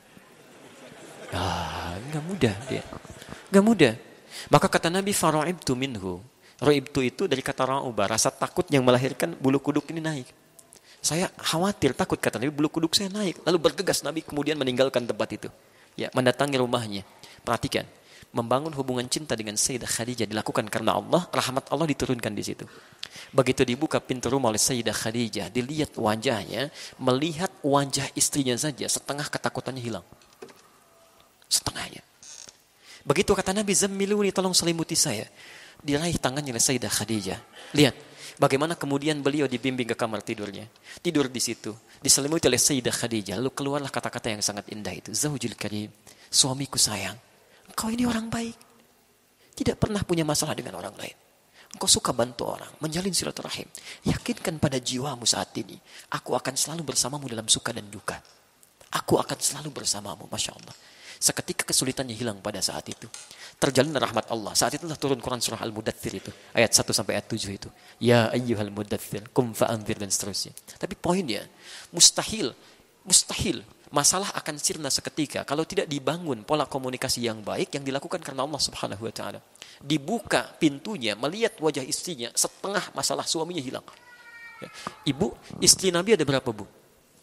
Ah, nggak mudah dia, nggak mudah. Maka kata Nabi, faraibtu minhu, raibtu itu dari kata rauba, rasa takut yang melahirkan bulu kuduk ini naik. Saya khawatir, takut kata Nabi, bulu kuduk saya naik. Lalu bergegas Nabi kemudian meninggalkan tempat itu, ya, mendatangi rumahnya. Perhatikan. Membangun hubungan cinta dengan Sayyidah Khadijah dilakukan karena Allah, rahmat Allah diturunkan di situ. Begitu dibuka pintu rumah oleh Sayyidah Khadijah, dilihat wajahnya, melihat wajah istrinya saja, setengah ketakutannya hilang. Setengahnya. Begitu kata Nabi, zammiluni, tolong selimuti saya. Diraih tangannya oleh Sayyidah Khadijah. Lihat, bagaimana kemudian beliau dibimbing ke kamar tidurnya. Tidur di situ, diselimuti oleh Sayyidah Khadijah. Lalu keluarlah kata-kata yang sangat indah itu. Zaujul karim, suamiku sayang. Engkau ini orang baik. Tidak pernah punya masalah dengan orang lain. Engkau suka bantu orang, menjalin silaturahim. Yakinkan pada jiwamu saat ini, aku akan selalu bersamamu dalam suka dan duka. Aku akan selalu bersamamu, Masya Allah. Seketika kesulitannya hilang pada saat itu. Terjalin rahmat Allah. Saat itulah turun Quran surah Al-Mudaththir itu. Ayat satu sampai ayat tujuh itu. Ya ayyuhal mudaththir, kum fa'anzir, dan seterusnya. Tapi poinnya, mustahil, mustahil. Masalah akan sirna seketika kalau tidak dibangun pola komunikasi yang baik yang dilakukan karena Allah Subhanahu wa taala. Dibuka pintunya, melihat wajah istrinya, setengah masalah suaminya hilang. Ya. Ibu, istri Nabi ada berapa, Bu?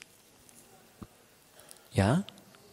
Ya.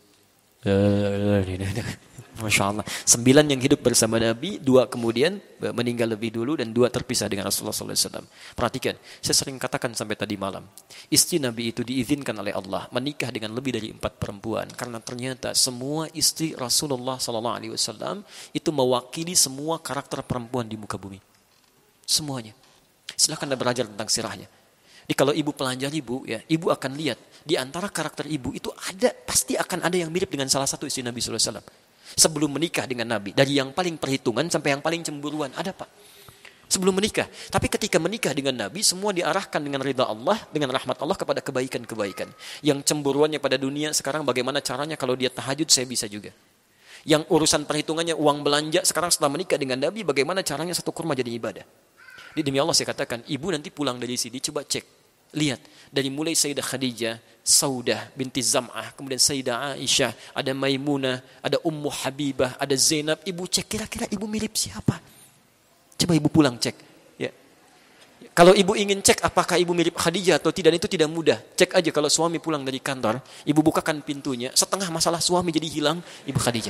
Masya Allah. Sembilan yang hidup bersama Nabi, dua kemudian meninggal lebih dulu, dan dua terpisah dengan Rasulullah shallallahu alaihi wasallam. Perhatikan, saya sering katakan sampai tadi malam, istri Nabi itu diizinkan oleh Allah menikah dengan lebih dari empat perempuan, karena ternyata semua istri Rasulullah shallallahu alaihi wasallam itu mewakili semua karakter perempuan di muka bumi. Semuanya. Silahkan Anda belajar tentang sirahnya. Jadi kalau ibu pelajari ibu, ya, ibu akan lihat di antara karakter ibu itu ada, pasti akan ada yang mirip dengan salah satu istri Nabi shallallahu alaihi wasallam. Sebelum menikah dengan Nabi, dari yang paling perhitungan sampai yang paling cemburuan, ada Pak. Sebelum menikah, tapi ketika menikah dengan Nabi, semua diarahkan dengan ridha Allah, dengan rahmat Allah kepada kebaikan-kebaikan. Yang cemburuannya pada dunia sekarang, bagaimana caranya kalau dia tahajud, saya bisa juga. Yang urusan perhitungannya uang belanja, sekarang setelah menikah dengan Nabi, bagaimana caranya satu kurma jadi ibadah. Di demi Allah saya katakan, ibu nanti pulang dari sini, coba cek. Lihat, dari mulai Sayyidah Khadijah, Saudah binti Zam'ah, kemudian Sayyidah Aisyah, ada Maimunah, ada Ummu Habibah, ada Zainab. Ibu cek kira-kira ibu mirip siapa? Coba ibu pulang cek. Ya. Kalau ibu ingin cek apakah ibu mirip Khadijah atau tidak, itu tidak mudah. Cek aja kalau suami pulang dari kantor, ibu bukakan pintunya, setengah masalah suami jadi hilang, ibu Khadijah.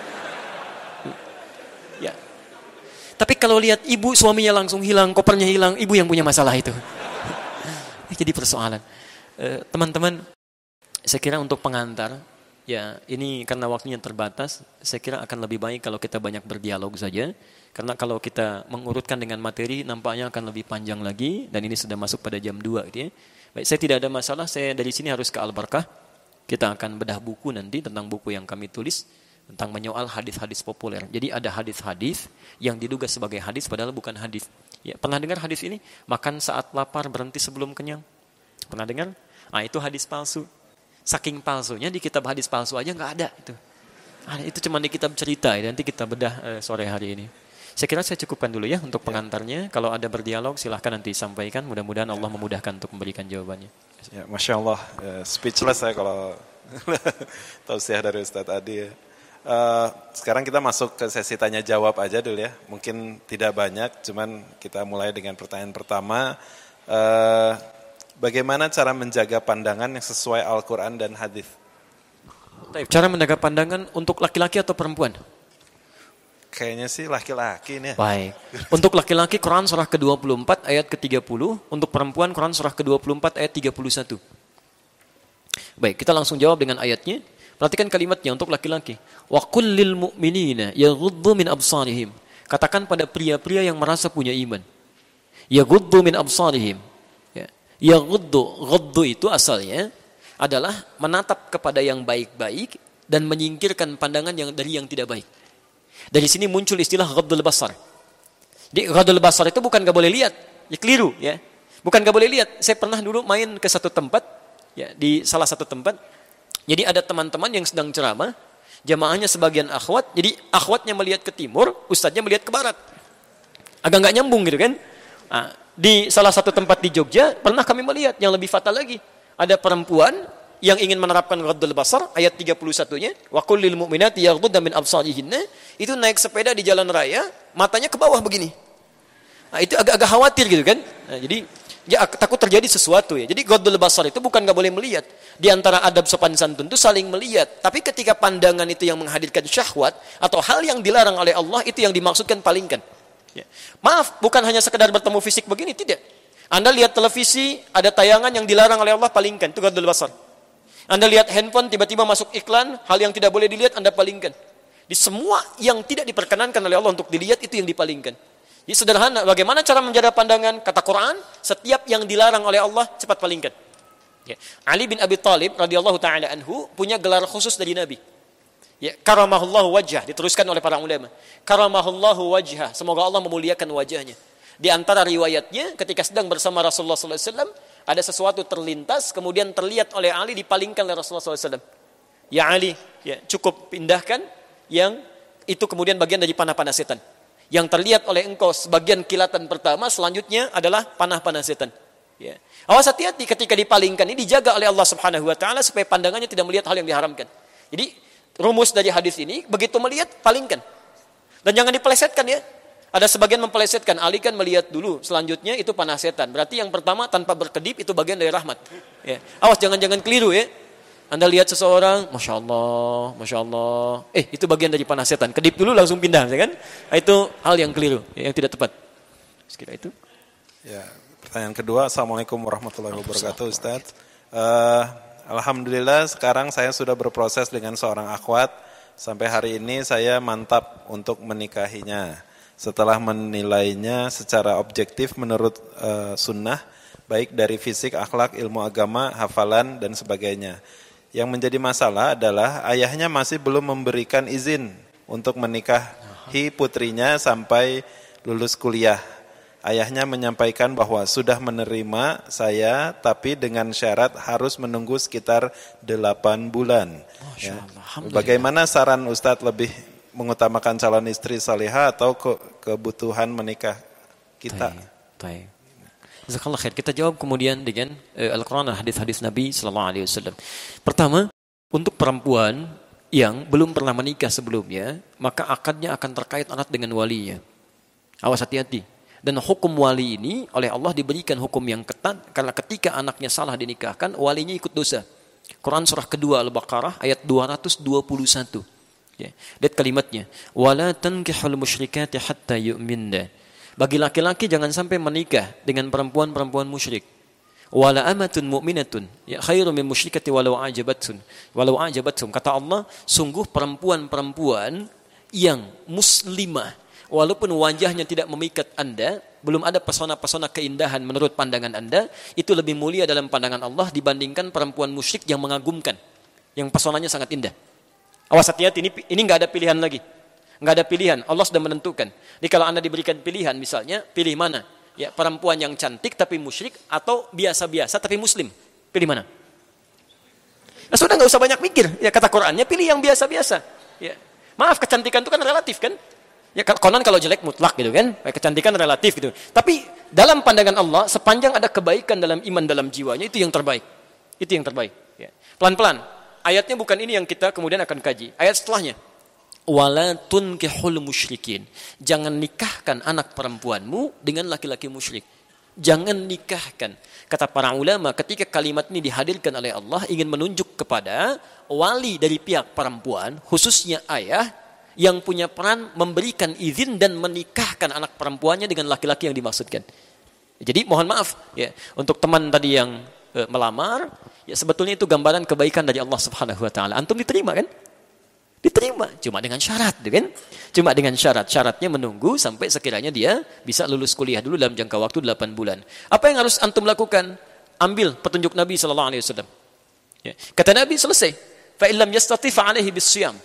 Ya. Tapi kalau lihat ibu suaminya langsung hilang, kopernya hilang, ibu yang punya masalah itu. Jadi persoalan. E, teman-teman, saya kira untuk pengantar, ya ini karena waktunya terbatas, saya kira akan lebih baik kalau kita banyak berdialog saja. Karena kalau kita mengurutkan dengan materi, nampaknya akan lebih panjang lagi, dan ini sudah masuk pada jam dua. Gitu ya. Baik, saya tidak ada masalah, saya dari sini harus ke Al-Barkah. Kita akan bedah buku nanti tentang buku yang kami tulis, tentang menyoal hadis-hadis populer. Jadi ada hadis-hadis yang diduga sebagai hadis, padahal bukan hadis. Ya, pernah dengar hadis ini? Makan saat lapar, berhenti sebelum kenyang. Pernah dengar? Ah, itu hadis palsu. Saking palsunya di kitab hadis palsu aja nggak ada itu. Ah, itu cuma di kitab cerita. Ya. Nanti kita bedah eh, sore hari ini. Saya kira saya cukupkan dulu ya untuk pengantarnya. Kalau ada berdialog silahkan nanti sampaikan. Mudah-mudahan Allah memudahkan untuk memberikan jawabannya. Ya, Masya Allah, uh, speechless saya kalau tausiah dari Ustadz Adi. Ya. Uh, sekarang kita masuk ke sesi tanya jawab aja dulu ya. Mungkin tidak banyak, cuman kita mulai dengan pertanyaan pertama. Uh, bagaimana cara menjaga pandangan yang sesuai Al-Quran dan hadis? Cara menjaga pandangan untuk laki-laki atau perempuan? Kayaknya sih laki-laki nih. Baik. Untuk laki-laki Quran surah ke dua puluh empat ayat ke tiga puluh, untuk perempuan Quran surah ke dua puluh empat ayat tiga puluh satu. Baik, kita langsung jawab dengan ayatnya. Perhatikan kalimatnya untuk laki-laki. Wa qul lil mu'minina yaghuddu min absarihim. Katakan pada pria-pria yang merasa punya iman. Yaghuddu min absarihim. Ya. Yaghuddu, ghaddu itu asalnya adalah menatap kepada yang baik-baik dan menyingkirkan pandangan yang dari yang tidak baik. Dari sini muncul istilah ghaddul basar. Di ghaddul basar itu bukan gak boleh lihat, ya keliru ya. Bukan gak boleh lihat. Saya pernah dulu main ke satu tempat, ya di salah satu tempat. Jadi ada teman-teman yang sedang ceramah, jamaahnya sebagian akhwat. Jadi akhwatnya melihat ke timur, ustadznya melihat ke barat. Agak nggak nyambung gitu kan? Nah, di salah satu tempat di Jogja pernah kami melihat yang lebih fatal lagi. Ada perempuan yang ingin menerapkan ghaddul basar, ayat tiga puluh satunya, wa qul lil mu'minati yaghdudna min absarihinna, itu naik sepeda di jalan raya, matanya ke bawah begini. Nah, itu agak-agak khawatir gitu kan. Nah, jadi ya, takut terjadi sesuatu ya. Jadi ghaddul basar itu bukan enggak boleh melihat. Di antara adab sopan santun itu saling melihat. Tapi ketika pandangan itu yang menghadirkan syahwat atau hal yang dilarang oleh Allah, itu yang dimaksudkan palingkan. Ya. Maaf, bukan hanya sekedar bertemu fisik begini, tidak. Anda lihat televisi, ada tayangan yang dilarang oleh Allah, palingkan. Itu ghaddul basar. Anda lihat handphone, tiba-tiba masuk iklan, hal yang tidak boleh dilihat, Anda palingkan. Di semua yang tidak diperkenankan oleh Allah untuk dilihat, itu yang dipalingkan. Jadi sederhana, bagaimana cara menjaga pandangan? Kata Quran, setiap yang dilarang oleh Allah, cepat palingkan. Ya. Ali bin Abi Thalib, radhiyallahu ta'ala anhu, punya gelar khusus dari Nabi. Ya. Karamahullahu wajhah, diteruskan oleh para ulama. Karamahullahu wajhah, semoga Allah memuliakan wajahnya. Di antara riwayatnya, ketika sedang bersama Rasulullah sallallahu alaihi wasallam, ada sesuatu terlintas, kemudian terlihat oleh Ali, dipalingkan oleh Rasulullah sallallahu alaihi wasallam. Ya Ali, ya, cukup pindahkan yang itu kemudian bagian dari panah-panah setan. Yang terlihat oleh engkau sebagian kilatan pertama, selanjutnya adalah panah-panah setan. Ya. Awas hati-hati ketika dipalingkan, ini dijaga oleh Allah Subhanahu Wa Taala supaya pandangannya tidak melihat hal yang diharamkan. Jadi rumus dari hadis ini, begitu melihat, palingkan. Dan jangan dipelesetkan ya. Ada sebagian mempelesetkan, Ali kan melihat dulu, selanjutnya itu panah setan. Berarti yang pertama tanpa berkedip itu bagian dari rahmat. Ya. Awas jangan-jangan keliru ya. Anda lihat seseorang, Masya Allah, Masya Allah. Eh itu bagian dari panah setan. Kedip dulu langsung pindah, ya kan? Itu hal yang keliru, ya, yang tidak tepat. Sekira itu. Ya, pertanyaan kedua, Assalamualaikum warahmatullahi wabarakatuh Ustaz. Uh, Alhamdulillah sekarang saya sudah berproses dengan seorang akhwat. Sampai hari ini saya mantap untuk menikahinya. Setelah menilainya secara objektif menurut uh, sunnah, baik dari fisik, akhlak, ilmu agama, hafalan, dan sebagainya. Yang menjadi masalah adalah ayahnya masih belum memberikan izin untuk menikahi putrinya sampai lulus kuliah. Ayahnya menyampaikan bahwa sudah menerima saya, tapi dengan syarat harus menunggu sekitar delapan bulan. Ya. Bagaimana saran Ustadz lebih mengutamakan calon istri salihah atau ke kebutuhan menikah kita? Baik. Jazakallah khair. Kita jawab kemudian dengan uh, Al-Quran dan hadis-hadis Nabi sallallahu alaihi wasallam. Pertama, untuk perempuan yang belum pernah menikah sebelumnya, maka akadnya akan terkait erat dengan walinya. Awas hati-hati. Dan hukum wali ini oleh Allah diberikan hukum yang ketat karena ketika anaknya salah dinikahkan, walinya ikut dosa. Quran surah kedua Al-Baqarah ayat dua ratus dua puluh satu. Ya. Lihat kalimatnya, wala tankihul musyrikati hatta yu'minna. Bagi laki-laki jangan sampai menikah dengan perempuan-perempuan musyrik. Wala amatun mu'minatun ya khairu min musyrikati walau ajabatun. Walau ajabatum, kata Allah, sungguh perempuan-perempuan yang muslimah walaupun wajahnya tidak memikat Anda, belum ada pesona-pesona keindahan menurut pandangan Anda, itu lebih mulia dalam pandangan Allah dibandingkan perempuan musyrik yang mengagumkan, yang pesonanya sangat indah. Awas hati-hati, ini ini nggak ada pilihan lagi, nggak ada pilihan. Allah sudah menentukan. Jadi kalau Anda diberikan pilihan, misalnya pilih mana? Ya perempuan yang cantik tapi musyrik atau biasa-biasa tapi muslim, pilih mana? Nah, sudah nggak usah banyak mikir. Ya kata Qurannya pilih yang biasa-biasa. Ya maaf, kecantikan itu kan relatif kan? Ya konon kalau jelek mutlak gitu kan? Kecantikan relatif gitu. Tapi dalam pandangan Allah, sepanjang ada kebaikan dalam iman dalam jiwanya, itu yang terbaik. Itu yang terbaik. Ya. Pelan-pelan. Ayatnya bukan ini yang kita kemudian akan kaji. Ayat setelahnya. Wala tunkihul musyrikin. Jangan nikahkan anak perempuanmu dengan laki-laki musyrik. Jangan nikahkan. Kata para ulama, ketika kalimat ini dihadirkan oleh Allah ingin menunjuk kepada wali dari pihak perempuan, khususnya ayah, yang punya peran memberikan izin dan menikahkan anak perempuannya dengan laki-laki yang dimaksudkan. Jadi mohon maaf ya untuk teman tadi yang e, melamar, ya sebetulnya itu gambaran kebaikan dari Allah Subhanahu wa taala. Antum diterima kan? Diterima, cuma dengan syarat, kan? Cuma dengan syarat. Syaratnya menunggu sampai sekiranya dia bisa lulus kuliah dulu dalam jangka waktu delapan bulan. Apa yang harus antum lakukan? Ambil petunjuk Nabi sallallahu alaihi wasallam. Ya. Kata Nabi selesai. Fa illam yastati fa alaihi bisyam.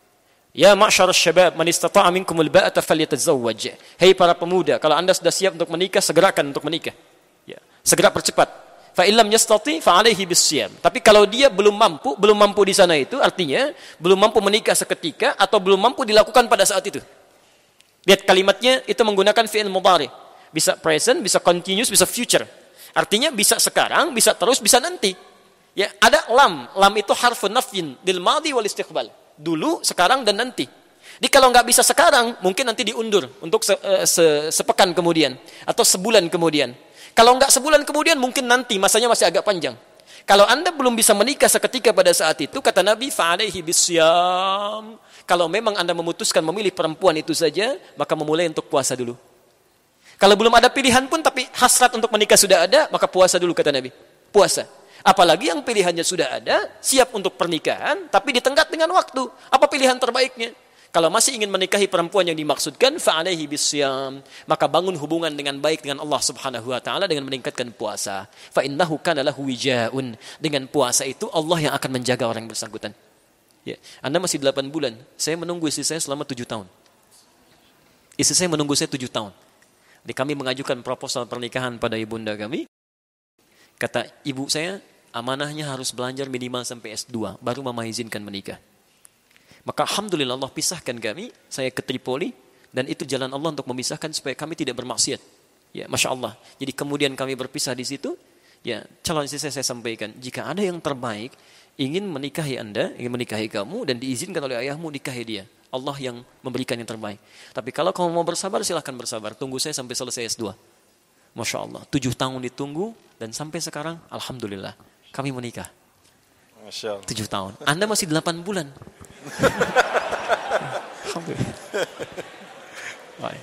Ya ma'syarasy syabab, man istata'a minkumul ba'ata falyatazawwaj. Hei para pemuda, kalau Anda sudah siap untuk menikah, segerakan untuk menikah. Ya, segera percepat. Fa illam yastati fa alaihi bisyam. Tapi kalau dia belum mampu, belum mampu di sana itu artinya belum mampu menikah seketika atau belum mampu dilakukan pada saat itu. Lihat kalimatnya itu menggunakan fi'il mudhari. Bisa present, bisa continuous, bisa future. Artinya bisa sekarang, bisa terus, bisa nanti. Ya, ada lam. Lam itu harfun nafyin lil madhi wal istiqbal. Dulu, sekarang dan nanti. Jadi kalau nggak bisa sekarang, mungkin nanti diundur untuk se, se, sepekan kemudian atau sebulan kemudian. Kalau nggak sebulan kemudian, mungkin nanti masanya masih agak panjang. Kalau Anda belum bisa menikah seketika pada saat itu, kata Nabi, fa'alaihi bisyam. Kalau memang Anda memutuskan memilih perempuan itu saja, maka memulai untuk puasa dulu. Kalau belum ada pilihan pun, tapi hasrat untuk menikah sudah ada, maka puasa dulu, kata Nabi. Puasa. Apalagi yang pilihannya sudah ada, siap untuk pernikahan, tapi ditenggat dengan waktu. Apa pilihan terbaiknya? Kalau masih ingin menikahi perempuan yang dimaksudkan, fa'alaihi bisyam, maka bangun hubungan dengan baik dengan Allah Subhanahu wa taala dengan meningkatkan puasa. Fa innahu kana lahu wijaun. Dengan puasa itu Allah yang akan menjaga orang yang bersangkutan. Ya, Anda masih delapan bulan. Saya menunggu istri saya selama tujuh tahun. Istri saya menunggu saya tujuh tahun. Jadi kami mengajukan proposal pernikahan pada ibunda kami. Kata ibu saya, amanahnya harus belajar minimal sampai S dua, baru mama izinkan menikah. Maka alhamdulillah Allah pisahkan kami, saya ke Tripoli, dan itu jalan Allah untuk memisahkan supaya kami tidak bermaksiat. Ya, Masya Allah. Jadi kemudian kami berpisah di situ, ya calon istri saya, saya sampaikan, jika ada yang terbaik, ingin menikahi Anda, ingin menikahi kamu, dan diizinkan oleh ayahmu, nikahi dia. Allah yang memberikan yang terbaik. Tapi kalau kamu mau bersabar, silahkan bersabar. Tunggu saya sampai selesai S dua. Masya Allah. Tujuh tahun ditunggu, dan sampai sekarang, alhamdulillah, kami menikah. Masya Allah. Tujuh tahun. Anda masih delapan bulan. Alhamdulillah. Baik.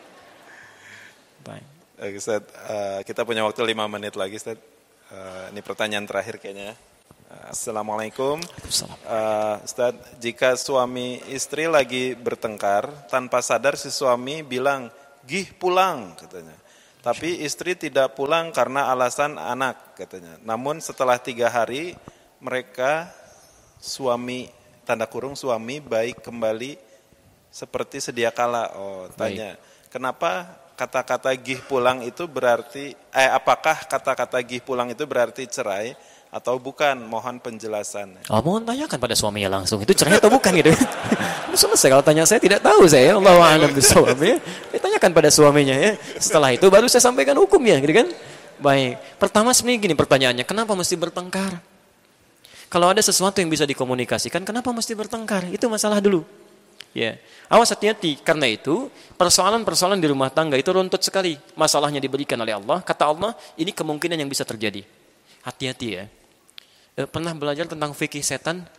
Baik. Oke, Ustaz, uh, kita punya waktu lima menit lagi, Ustaz. Uh, ini pertanyaan terakhir kayaknya. Uh, Assalamualaikum. Uh, Ustaz, jika suami istri lagi bertengkar, tanpa sadar si suami bilang, "Gih pulang," katanya. Tapi istri tidak pulang karena alasan anak, katanya. Namun setelah tiga hari, mereka suami tanda kurung suami baik kembali seperti sedia kala. Oh, tanya, baik. Kenapa kata-kata gih pulang itu berarti eh apakah kata-kata gih pulang itu berarti cerai atau bukan? Mohon penjelasan. Oh, mohon tanyakan pada suaminya langsung. Itu cerai atau bukan gitu. Selesai kalau tanya saya tidak tahu saya. Allahu a'lam bishawab ya. Ditanyakan pada suaminya ya. Setelah itu baru saya sampaikan hukumnya gitu kan. Baik. Pertama sebenarnya gini pertanyaannya, kenapa mesti bertengkar? Kalau ada sesuatu yang bisa dikomunikasikan, kenapa mesti bertengkar? Itu masalah dulu. Ya, awas hati-hati. Karena itu, persoalan-persoalan di rumah tangga itu runtut sekali. Masalahnya diberikan oleh Allah. Kata Allah, ini kemungkinan yang bisa terjadi. Hati-hati ya. E, pernah belajar tentang fikih setan?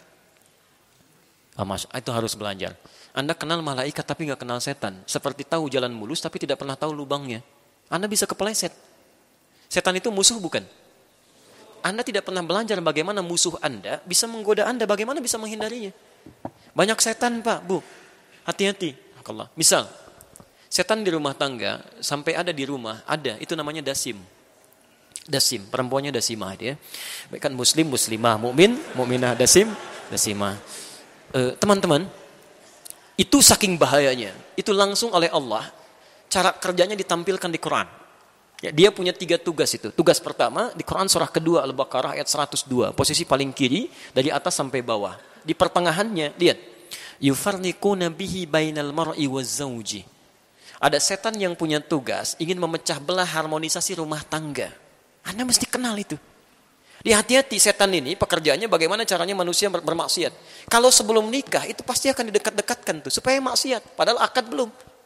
Oh, mas, itu harus belajar. Anda kenal malaikat tapi nggak kenal setan. Seperti tahu jalan mulus tapi tidak pernah tahu lubangnya. Anda bisa kepeleset. Setan itu musuh bukan? Anda tidak pernah belajar bagaimana musuh Anda bisa menggoda Anda, bagaimana bisa menghindarinya. Banyak setan Pak, Bu. Hati-hati. Misal, setan di rumah tangga, sampai ada di rumah, ada, itu namanya dasim. Dasim, perempuannya dasimah dia. Baik kan muslim, muslimah, mukmin, mukminah, dasim, dasimah. E, teman-teman, itu saking bahayanya. Itu langsung oleh Allah, cara kerjanya ditampilkan di Quran. Ya, dia punya tiga tugas itu. Tugas pertama di Quran surah kedua Al-Baqarah ayat seratus dua, posisi paling kiri dari atas sampai bawah. Di pertengahannya lihat, yufarniquna bihi bainal mar'i waz-zauji. Ada setan yang punya tugas ingin memecah belah harmonisasi rumah tangga. Anda mesti kenal itu. Di hati-hati setan ini pekerjaannya bagaimana caranya manusia bermaksiat. Kalau sebelum nikah itu pasti akan didekat-dekatkan tuh supaya maksiat, padahal akad belum.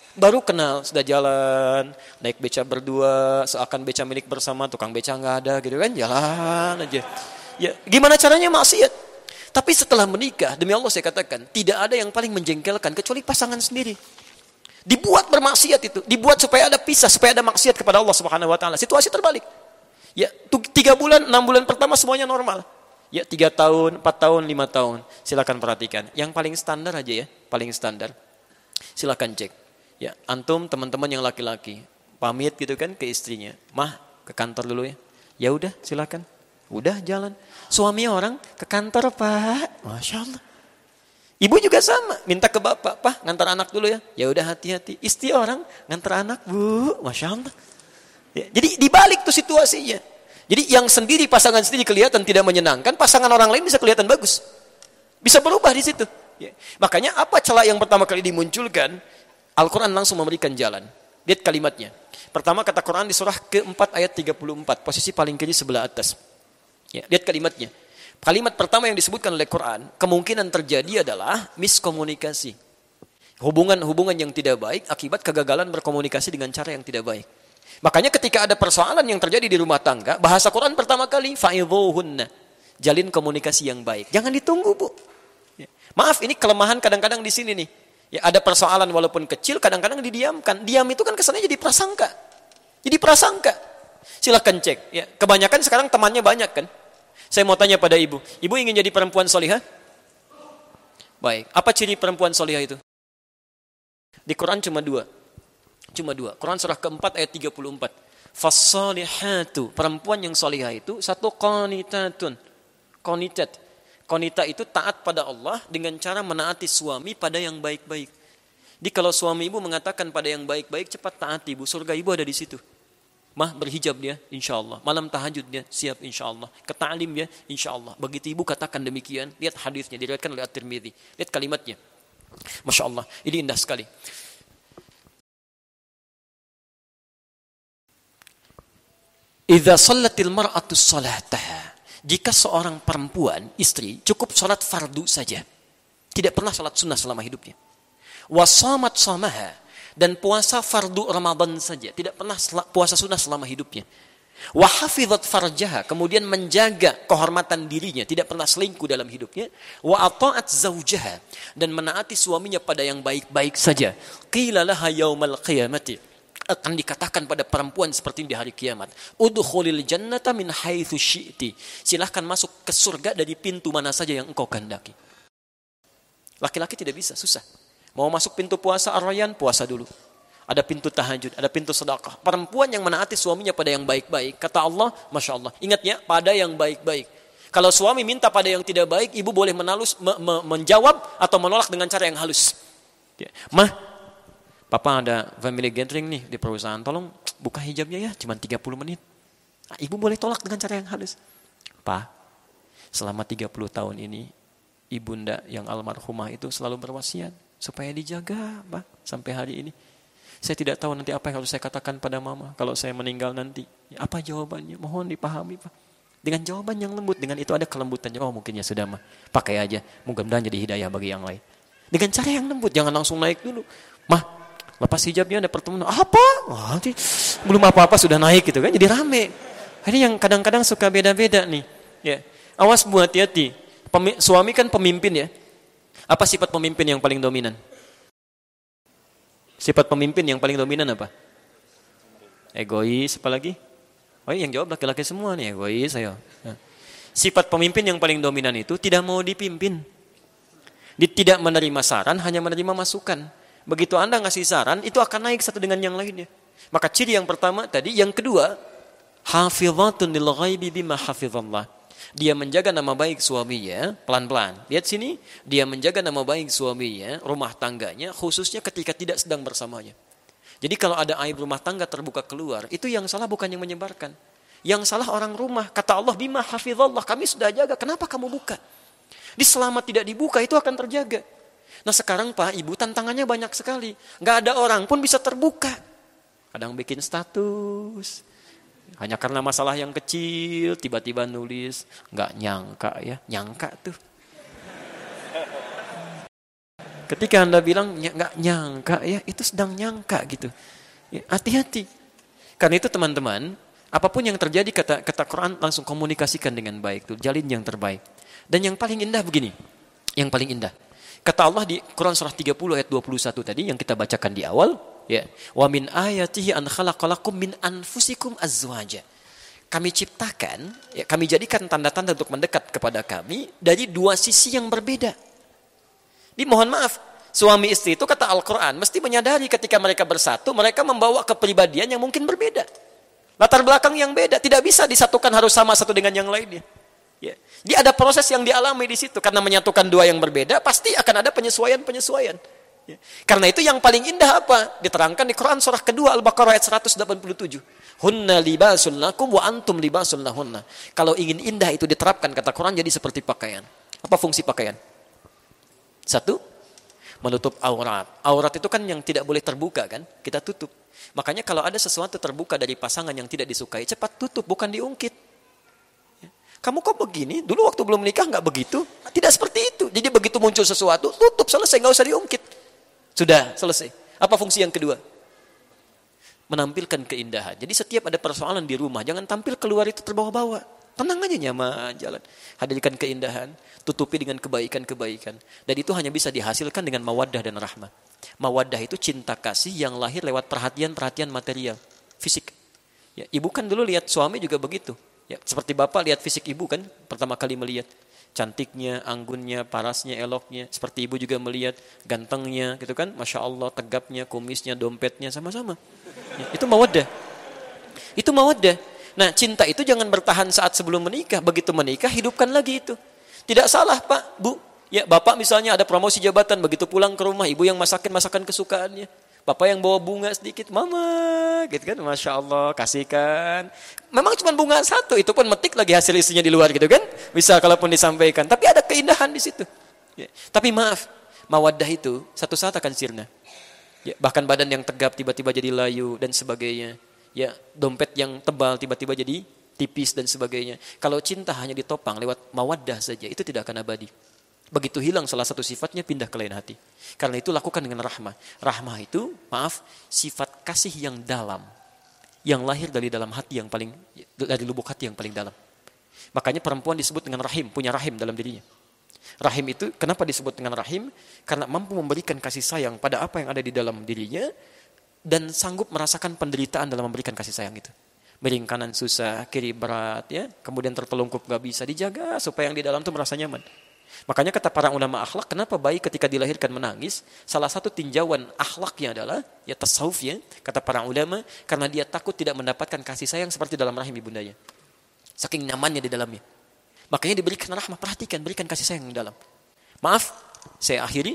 Baru kenal, sudah jalan, naik beca berdua, seakan beca milik bersama, tukang beca nggak ada gitu kan, jalan aja. Ya, gimana caranya maksiat? Tapi setelah menikah, demi Allah saya katakan, tidak ada yang paling menjengkelkan kecuali pasangan sendiri. Dibuat bermaksiat itu, dibuat supaya ada pisah, supaya ada maksiat kepada Allah Subhanahu wa taala. Situasi terbalik. Ya, tiga bulan, enam bulan pertama semuanya normal. Ya, tiga tahun, empat tahun, lima tahun. Silakan perhatikan. Yang paling standar aja ya, paling standar. Silakan cek. Ya, antum teman-teman yang laki-laki pamit gitu kan ke istrinya, mah ke kantor dulu ya. Ya udah, silakan. Udah jalan. Suami orang ke kantor Pak, masya Allah. Ibu juga sama, minta ke bapak, Pak ngantar anak dulu ya. Ya udah hati-hati. Istri orang ngantar anak Bu, masya Allah. Ya, jadi dibalik tuh situasinya. Jadi yang sendiri pasangan sendiri kelihatan tidak menyenangkan, pasangan orang lain bisa kelihatan bagus, bisa berubah di situ. Ya. Makanya apa celah yang pertama kali dimunculkan? Al-Quran langsung memberikan jalan. Lihat kalimatnya. Pertama kata Quran di surah keempat ayat tiga puluh empat. Posisi paling kiri sebelah atas. Ya, lihat kalimatnya. Kalimat pertama yang disebutkan oleh Quran. Kemungkinan terjadi adalah miskomunikasi. Hubungan-hubungan yang tidak baik akibat kegagalan berkomunikasi dengan cara yang tidak baik. Makanya ketika ada persoalan yang terjadi di rumah tangga. Bahasa Quran pertama kali. Fa'idhuhunna. Jalin komunikasi yang baik. Jangan ditunggu Bu. Ya. Maaf ini kelemahan kadang-kadang di sini nih. Ya, ada persoalan walaupun kecil kadang-kadang didiamkan. Diam itu kan kesannya jadi prasangka. Jadi prasangka. Silahkan cek. Ya, kebanyakan sekarang temannya banyak kan. Saya mau tanya pada ibu. Ibu ingin jadi perempuan solihah? Baik. Apa ciri perempuan solihah itu? Di Quran cuma dua. Cuma dua. Quran surah keempat ayat tiga puluh empat. Fassalihatu. Perempuan yang solihah itu satu qanitatun. Qanitat. Qanita itu taat pada Allah dengan cara menaati suami pada yang baik-baik. Jadi kalau suami ibu mengatakan pada yang baik-baik, cepat taati ibu. Surga ibu ada di situ. Mah berhijab dia, insya Allah. Malam tahajud dia, siap insya Allah. Keta'lim dia, insya Allah. Begitu ibu katakan demikian, lihat hadisnya, diriwayatkan oleh At-Tirmidzi. Lihat kalimatnya. Masya Allah, ini indah sekali. Idza shallatil mar'atu salataha. Jika seorang perempuan, istri, cukup salat fardu saja. Tidak pernah salat sunnah selama hidupnya. Wasamat samaha. Dan puasa fardu Ramadan saja. Tidak pernah puasa sunnah selama hidupnya. Wahafidhat farjaha. Kemudian menjaga kehormatan dirinya. Tidak pernah selingkuh dalam hidupnya. Wa ata'at zawjaha. Dan menaati suaminya pada yang baik-baik saja. Qila laha yaumal qiyamati. Akan dikatakan pada perempuan seperti ini di hari kiamat. Udkhulil jannata min haitsu syi'ti. Silahkan masuk ke surga dari pintu mana saja yang engkau kehendaki. Laki-laki tidak bisa, susah. Mau masuk pintu puasa Ar-Rayyan, puasa dulu. Ada pintu tahajud, ada pintu sedekah. Perempuan yang menaati suaminya pada yang baik-baik. Kata Allah, Masya Allah. Ingat ya, pada yang baik-baik. Kalau suami minta pada yang tidak baik, ibu boleh menalus, me, me, menjawab atau menolak dengan cara yang halus. Ya. Mah, Papa ada family gathering nih di perusahaan, tolong buka hijabnya ya, cuma tiga puluh menit. Nah, ibu boleh tolak dengan cara yang halus. Pak, selama tiga puluh tahun ini, ibunda yang almarhumah itu selalu berwasiat supaya dijaga, Pak, sampai hari ini. Saya tidak tahu nanti apa yang harus saya katakan pada mama kalau saya meninggal nanti. Ya, apa jawabannya? Mohon dipahami, Pak. Dengan jawaban yang lembut, dengan itu ada kelembutannya. Oh, mungkin ya sudah, mah. Pakai aja. Mudah-mudahan jadi hidayah bagi yang lain. Dengan cara yang lembut, jangan langsung naik dulu. Mah, lepas hijabnya ada pertemuan. Apa? Oh, nanti belum apa-apa sudah naik gitu kan. Jadi rame. Ini yang kadang-kadang suka beda-beda nih. Ya. Awas Bu, hati-hati. Pemi- suami kan pemimpin ya. Apa sifat pemimpin yang paling dominan? Sifat pemimpin yang paling dominan apa? Egois, apa lagi? Oh, yang jawab laki-laki semua nih, egois ayo. Nah. Sifat pemimpin yang paling dominan itu tidak mau dipimpin. Dia tidak menerima saran, hanya menerima masukan. Begitu Anda ngasih saran, itu akan naik satu dengan yang lainnya. Maka ciri yang pertama tadi, yang kedua, hafizatun lil ghaibi bima hafizallah. Dia menjaga nama baik suaminya, pelan-pelan. Lihat sini, dia menjaga nama baik suaminya, rumah tangganya, khususnya ketika tidak sedang bersamanya. Jadi kalau ada aib rumah tangga terbuka keluar, itu yang salah bukan yang menyebarkan. Yang salah orang rumah. Kata Allah, bima hafizallah, kami sudah jaga, kenapa kamu buka? Di selama tidak dibuka, itu akan terjaga. Nah sekarang Pak, Ibu, tantangannya banyak sekali. Gak ada orang pun bisa terbuka. Kadang bikin status. Hanya karena masalah yang kecil, tiba-tiba nulis. Gak nyangka ya, nyangka tuh. Ketika Anda bilang nggak nyangka ya, itu sedang nyangka gitu. Ya, hati-hati. Karena itu teman-teman, apapun yang terjadi kata kata Quran langsung komunikasikan dengan baik tuh, jalin yang terbaik. Dan yang paling indah begini. Yang paling indah. Kata Allah di Quran surah tiga puluh ayat dua puluh satu tadi yang kita bacakan di awal, ya. Wa min ayatihi an khalaqalakum min anfusikum azwaja. Kami ciptakan, ya, kami jadikan tanda-tanda untuk mendekat kepada kami dari dua sisi yang berbeda. Di mohon maaf, suami istri itu kata Al-Quran mesti menyadari ketika mereka bersatu, mereka membawa kepribadian yang mungkin berbeda. Latar belakang yang beda, tidak bisa disatukan harus sama satu dengan yang lainnya. Ya. Dia ada proses yang dialami di situ. Karena menyatukan dua yang berbeda, pasti akan ada penyesuaian-penyesuaian. Ya. Karena itu yang paling indah apa? Diterangkan di Quran surah kedua Al-Baqarah ayat seratus delapan puluh tujuh. Hunna libasul lakum wa antum libasul lahunna. Kalau ingin indah itu diterapkan, kata Quran, jadi seperti pakaian. Apa fungsi pakaian? Satu, menutup aurat. Aurat itu kan yang tidak boleh terbuka kan? Kita tutup. Makanya kalau ada sesuatu terbuka dari pasangan yang tidak disukai, cepat tutup, bukan diungkit. Ya. Kamu kok begini? Dulu waktu belum menikah nggak begitu? Tidak seperti itu. Jadi begitu muncul sesuatu, tutup, selesai, nggak usah diungkit. Sudah, selesai. Apa fungsi yang kedua? Menampilkan keindahan. Jadi setiap ada persoalan di rumah, jangan tampil keluar itu terbawa-bawa. Tenang aja, nyaman jalan. Hadirkan keindahan, tutupi dengan kebaikan-kebaikan. Dan itu hanya bisa dihasilkan dengan mawaddah dan rahmah. Mawaddah itu cinta kasih yang lahir lewat perhatian-perhatian material, fisik. Ya, ibu kan dulu lihat suami juga begitu. Ya, seperti bapak lihat fisik ibu kan, pertama kali melihat cantiknya, anggunnya, parasnya, eloknya. Seperti ibu juga melihat gantengnya, gitu kan, masya Allah, tegapnya, kumisnya, dompetnya, sama-sama. Ya, itu mawaddah. Itu mawaddah. Nah, cinta itu jangan bertahan saat sebelum menikah. Begitu menikah, hidupkan lagi itu. Tidak salah, Pak, Bu. Ya, bapak misalnya ada promosi jabatan, begitu pulang ke rumah, ibu yang masakin masakan kesukaannya. Bapak yang bawa bunga sedikit, mama, gitu kan, masya Allah, kasihkan. Memang cuma bunga satu, itu pun metik lagi hasil isinya di luar, gitu kan. Bisa kalaupun disampaikan, tapi ada keindahan di situ. Ya. Tapi maaf, mawaddah itu satu saat akan sirna. Ya, bahkan badan yang tegap tiba-tiba jadi layu dan sebagainya. Ya, dompet yang tebal tiba-tiba jadi tipis dan sebagainya. Kalau cinta hanya ditopang lewat mawaddah saja, itu tidak akan abadi. Begitu hilang salah satu sifatnya, pindah ke lain hati. Karena itu lakukan dengan rahmah. Rahmah itu, maaf, sifat kasih yang dalam. Yang lahir dari dalam hati yang paling, dari lubuk hati yang paling dalam. Makanya perempuan disebut dengan rahim, punya rahim dalam dirinya. Rahim itu, kenapa disebut dengan rahim? Karena mampu memberikan kasih sayang pada apa yang ada di dalam dirinya, dan sanggup merasakan penderitaan dalam memberikan kasih sayang itu. Miring kanan susah, kiri berat, ya, kemudian tertelungkup gak bisa, dijaga supaya yang di dalam itu merasa nyaman. Makanya kata para ulama akhlak, kenapa bayi ketika dilahirkan menangis? Salah satu tinjauan akhlaknya adalah, ya tasawuf ya, kata para ulama, karena dia takut tidak mendapatkan kasih sayang seperti dalam rahim ibundanya. Saking nyamannya di dalamnya. Makanya diberikan rahmah, perhatikan, berikan kasih sayang di dalam. Maaf, saya akhiri.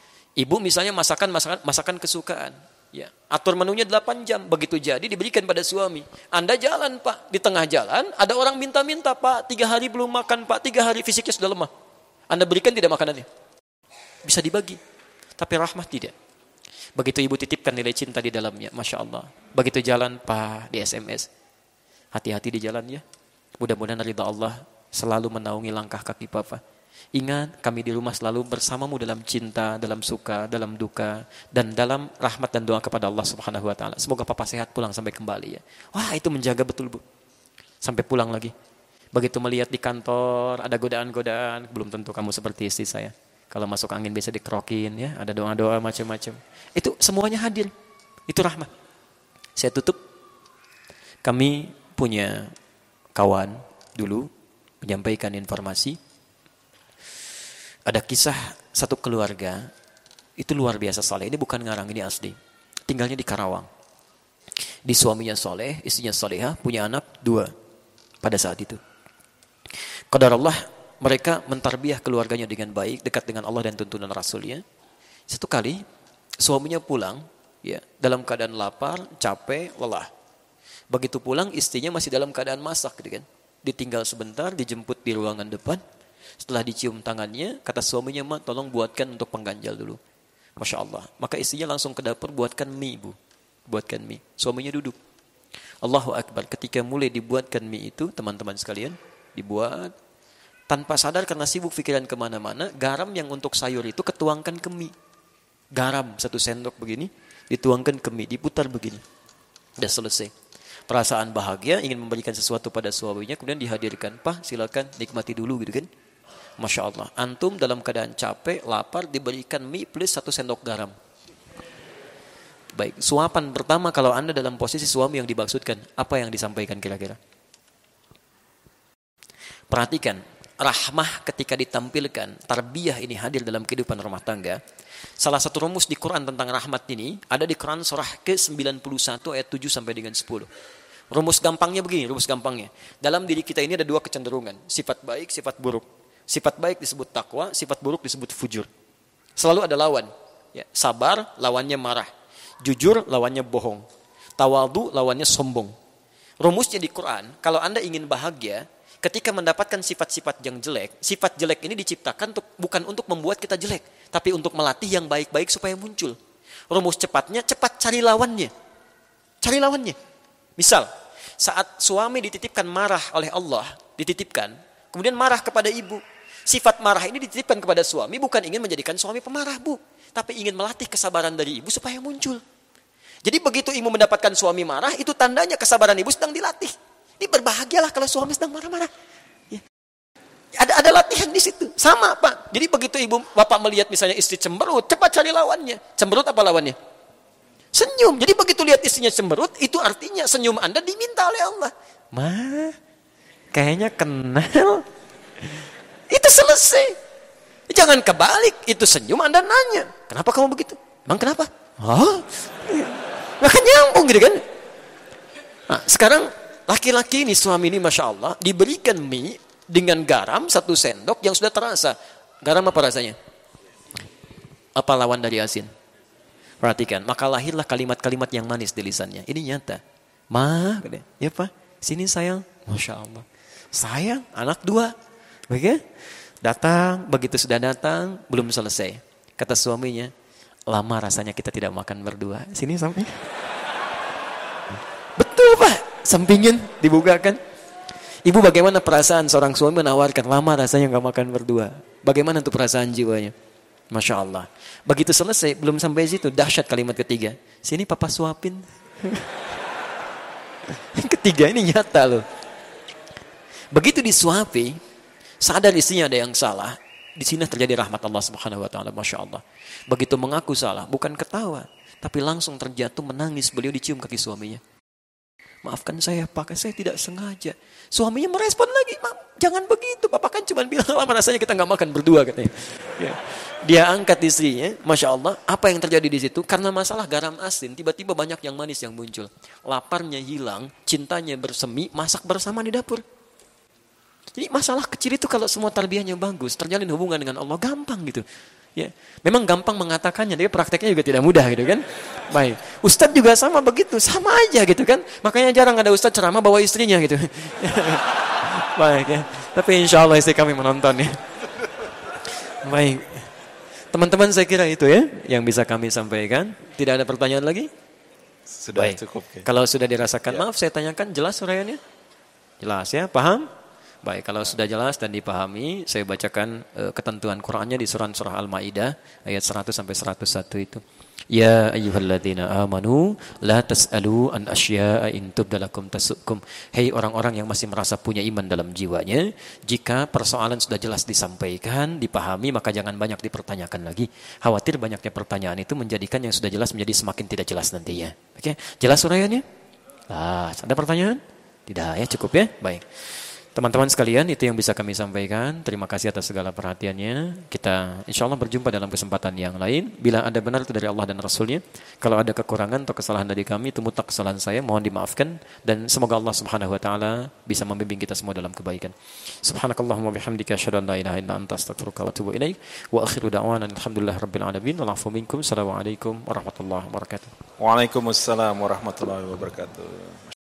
Ibu misalnya masakan masakan, masakan kesukaan. Ya, atur menunya delapan jam, begitu jadi diberikan pada suami. Anda jalan, Pak, di tengah jalan ada orang minta-minta, Pak, tiga hari belum makan, Pak, tiga hari fisiknya sudah lemah. Anda berikan tidak makanannya? Bisa dibagi, tapi rahmah tidak. Begitu ibu titipkan nilai cinta di dalamnya, masya Allah. Begitu jalan, Pak, di S M S, hati-hati di jalan ya. Mudah-mudahan ridha Allah selalu menaungi langkah kaki Papa. Ingat, kami di rumah selalu bersamamu dalam cinta, dalam suka, dalam duka, dan dalam rahmat dan doa kepada Allah Subhanahu Wa Taala. Semoga Papa sehat pulang sampai kembali ya. Wah, itu menjaga betul, Bu. Sampai pulang lagi. Begitu melihat di kantor ada godaan-godaan, belum tentu kamu seperti istri saya. Kalau masuk angin biasa dikerokin ya, ada doa-doa macam-macam. Itu semuanya hadir. Itu rahmat. Saya tutup. Kami punya kawan dulu menyampaikan informasi. Ada kisah satu keluarga, itu luar biasa saleh. Ini bukan ngarang, ini asli. Tinggalnya di Karawang. Di suaminya soleh, istrinya solehah, punya anak dua pada saat itu. Qadarullah, mereka mentarbiyah keluarganya dengan baik, dekat dengan Allah dan tuntunan Rasulnya. Satu kali, suaminya pulang, ya, dalam keadaan lapar, capek, lelah. Begitu pulang, istrinya masih dalam keadaan masak, gitu kan. Ditinggal sebentar, dijemput di ruangan depan. Setelah dicium tangannya, kata suaminya, "Ma, tolong buatkan untuk pengganjal dulu." Masya Allah. Maka istrinya langsung ke dapur, buatkan mie, Bu. Buatkan mie. Suaminya duduk. Allahu Akbar. Ketika mulai dibuatkan mie itu, teman-teman sekalian, dibuat. Tanpa sadar karena sibuk pikiran kemana-mana, garam yang untuk sayur itu ketuangkan ke mie. Garam satu sendok begini, dituangkan ke mie, diputar begini. Udah selesai. Perasaan bahagia, ingin memberikan sesuatu pada suaminya, kemudian dihadirkan. Pak, silakan nikmati dulu gitu kan. Masya Allah. Antum dalam keadaan capek, lapar, diberikan mie plus satu sendok garam. Baik, suapan pertama kalau Anda dalam posisi suami yang dimaksudkan, apa yang disampaikan kira-kira? Perhatikan, rahmah ketika ditampilkan, tarbiyah ini hadir dalam kehidupan rumah tangga. Salah satu rumus di Quran tentang rahmat ini ada di Quran surah ke sembilan puluh satu ayat tujuh sampai dengan sepuluh. Rumus gampangnya begini, rumus gampangnya. Dalam diri kita ini ada dua kecenderungan, sifat baik, sifat buruk. Sifat baik disebut takwa, sifat buruk disebut fujur. Selalu ada lawan. Ya, sabar, lawannya marah. Jujur, lawannya bohong. Tawadhu, lawannya sombong. Rumusnya di Quran, kalau Anda ingin bahagia, ketika mendapatkan sifat-sifat yang jelek, sifat jelek ini diciptakan untuk, bukan untuk membuat kita jelek, tapi untuk melatih yang baik-baik supaya muncul. Rumus cepatnya, cepat cari lawannya. Cari lawannya. Misal, saat suami dititipkan marah oleh Allah, dititipkan, kemudian marah kepada ibu. Sifat marah ini dititipkan kepada suami, bukan ingin menjadikan suami pemarah, bu. Tapi ingin melatih kesabaran dari ibu supaya muncul. Jadi begitu ibu mendapatkan suami marah, itu tandanya kesabaran ibu sedang dilatih. Ini berbahagialah kalau suami sedang marah-marah. Ya. Ada ada latihan di situ. Sama, Pak. Jadi begitu ibu bapak melihat misalnya istri cemberut, cepat cari lawannya. Cemberut apa lawannya? Senyum. Jadi begitu lihat istrinya cemberut, itu artinya senyum Anda diminta oleh Allah. Ma, kayaknya kenal. Itu selesai. Jangan kebalik. Itu senyum Anda nanya. Kenapa kamu begitu? Emang kenapa? Oh, nggak kan nyambung gitu kan? Nah, sekarang laki-laki ini, suami ini Masya Allah, diberikan mie dengan garam satu sendok yang sudah terasa. Garam apa rasanya? Apa lawan dari asin? Perhatikan, maka lahirlah kalimat-kalimat yang manis di lisannya. Ini nyata. Ma, ya Pak, sini sayang. Masya Allah. Sayang, anak dua. Oke? Datang, begitu sudah datang, belum selesai. Kata suaminya, lama rasanya kita tidak makan berdua. Sini samping. Betul Pak. Sampingin, dibukakan. Ibu, bagaimana perasaan seorang suami menawarkan, lama rasanya nggak makan berdua. Bagaimana tuh perasaan jiwanya? Masya Allah. Begitu selesai, belum sampai situ, dahsyat kalimat ketiga. Sini papa suapin. Yang ketiga ini nyata loh. Begitu disuapi, sadar istrinya ada yang salah. Di sini terjadi rahmat Allah Subhanahu Wa Taala. Masya Allah. Begitu mengaku salah, bukan ketawa, tapi langsung terjatuh menangis. Beliau dicium kaki suaminya. Maafkan saya, Pak, saya tidak sengaja. Suaminya merespon lagi, jangan begitu, Bapak kan cuma bilang lama rasanya kita nggak makan berdua katanya. Ya. Dia angkat istrinya, Masya Allah, apa yang terjadi di situ? Karena masalah garam asin, tiba-tiba banyak yang manis yang muncul. Laparnya hilang, cintanya bersemi, masak bersama di dapur. Jadi masalah kecil itu kalau semua tarbiyahnya bagus, terjalin hubungan dengan Allah, gampang gitu. Ya, memang gampang mengatakannya, tapi prakteknya juga tidak mudah gitu kan. Baik, Ustadz juga sama begitu, sama aja gitu kan. Makanya jarang ada Ustadz ceramah bawa istrinya gitu. Baik ya, tapi insya Allah istri kami menonton ya. Baik, teman-teman saya kira itu ya yang bisa kami sampaikan. Tidak ada pertanyaan lagi? Sudah baik. Cukup. Ya. Kalau sudah dirasakan, ya. Maaf saya tanyakan, jelas uraiannya? Jelas ya, paham? Baik, kalau sudah jelas dan dipahami, saya bacakan uh, ketentuan Qur'annya di surah surah Al-Maidah ayat seratus sampai seratus satu itu. Ya ayyuhalladzina amanu la tas'alu an asya'a in tubdalakum tasukum. Hei orang-orang yang masih merasa punya iman dalam jiwanya, jika persoalan sudah jelas disampaikan, dipahami, maka jangan banyak dipertanyakan lagi. Khawatir banyaknya pertanyaan itu menjadikan yang sudah jelas menjadi semakin tidak jelas nantinya. Oke, jelas uraiannya? Ah, ada pertanyaan? Tidak ya, cukup ya. Baik. Teman-teman sekalian, itu yang bisa kami sampaikan. Terima kasih atas segala perhatiannya. Kita insya Allah berjumpa dalam kesempatan yang lain. Bila ada benar itu dari Allah dan Rasulnya. Kalau ada kekurangan atau kesalahan dari kami, itu mutlak kesalahan saya, mohon dimaafkan. Dan semoga Allah Subhanahu Wa Taala bisa membimbing kita semua dalam kebaikan. Subhanakallahumma bihamdika asyhadu an la ilaha illa anta astaghfiruka wa atubu ilaik. Wa akhiru da'wana alhamdulillahi rabbil alamin. Wal afu minkum. Assalamualaikum warahmatullahi wabarakatuh. Waalaikumsalam warahmatullahi wabarakatuh.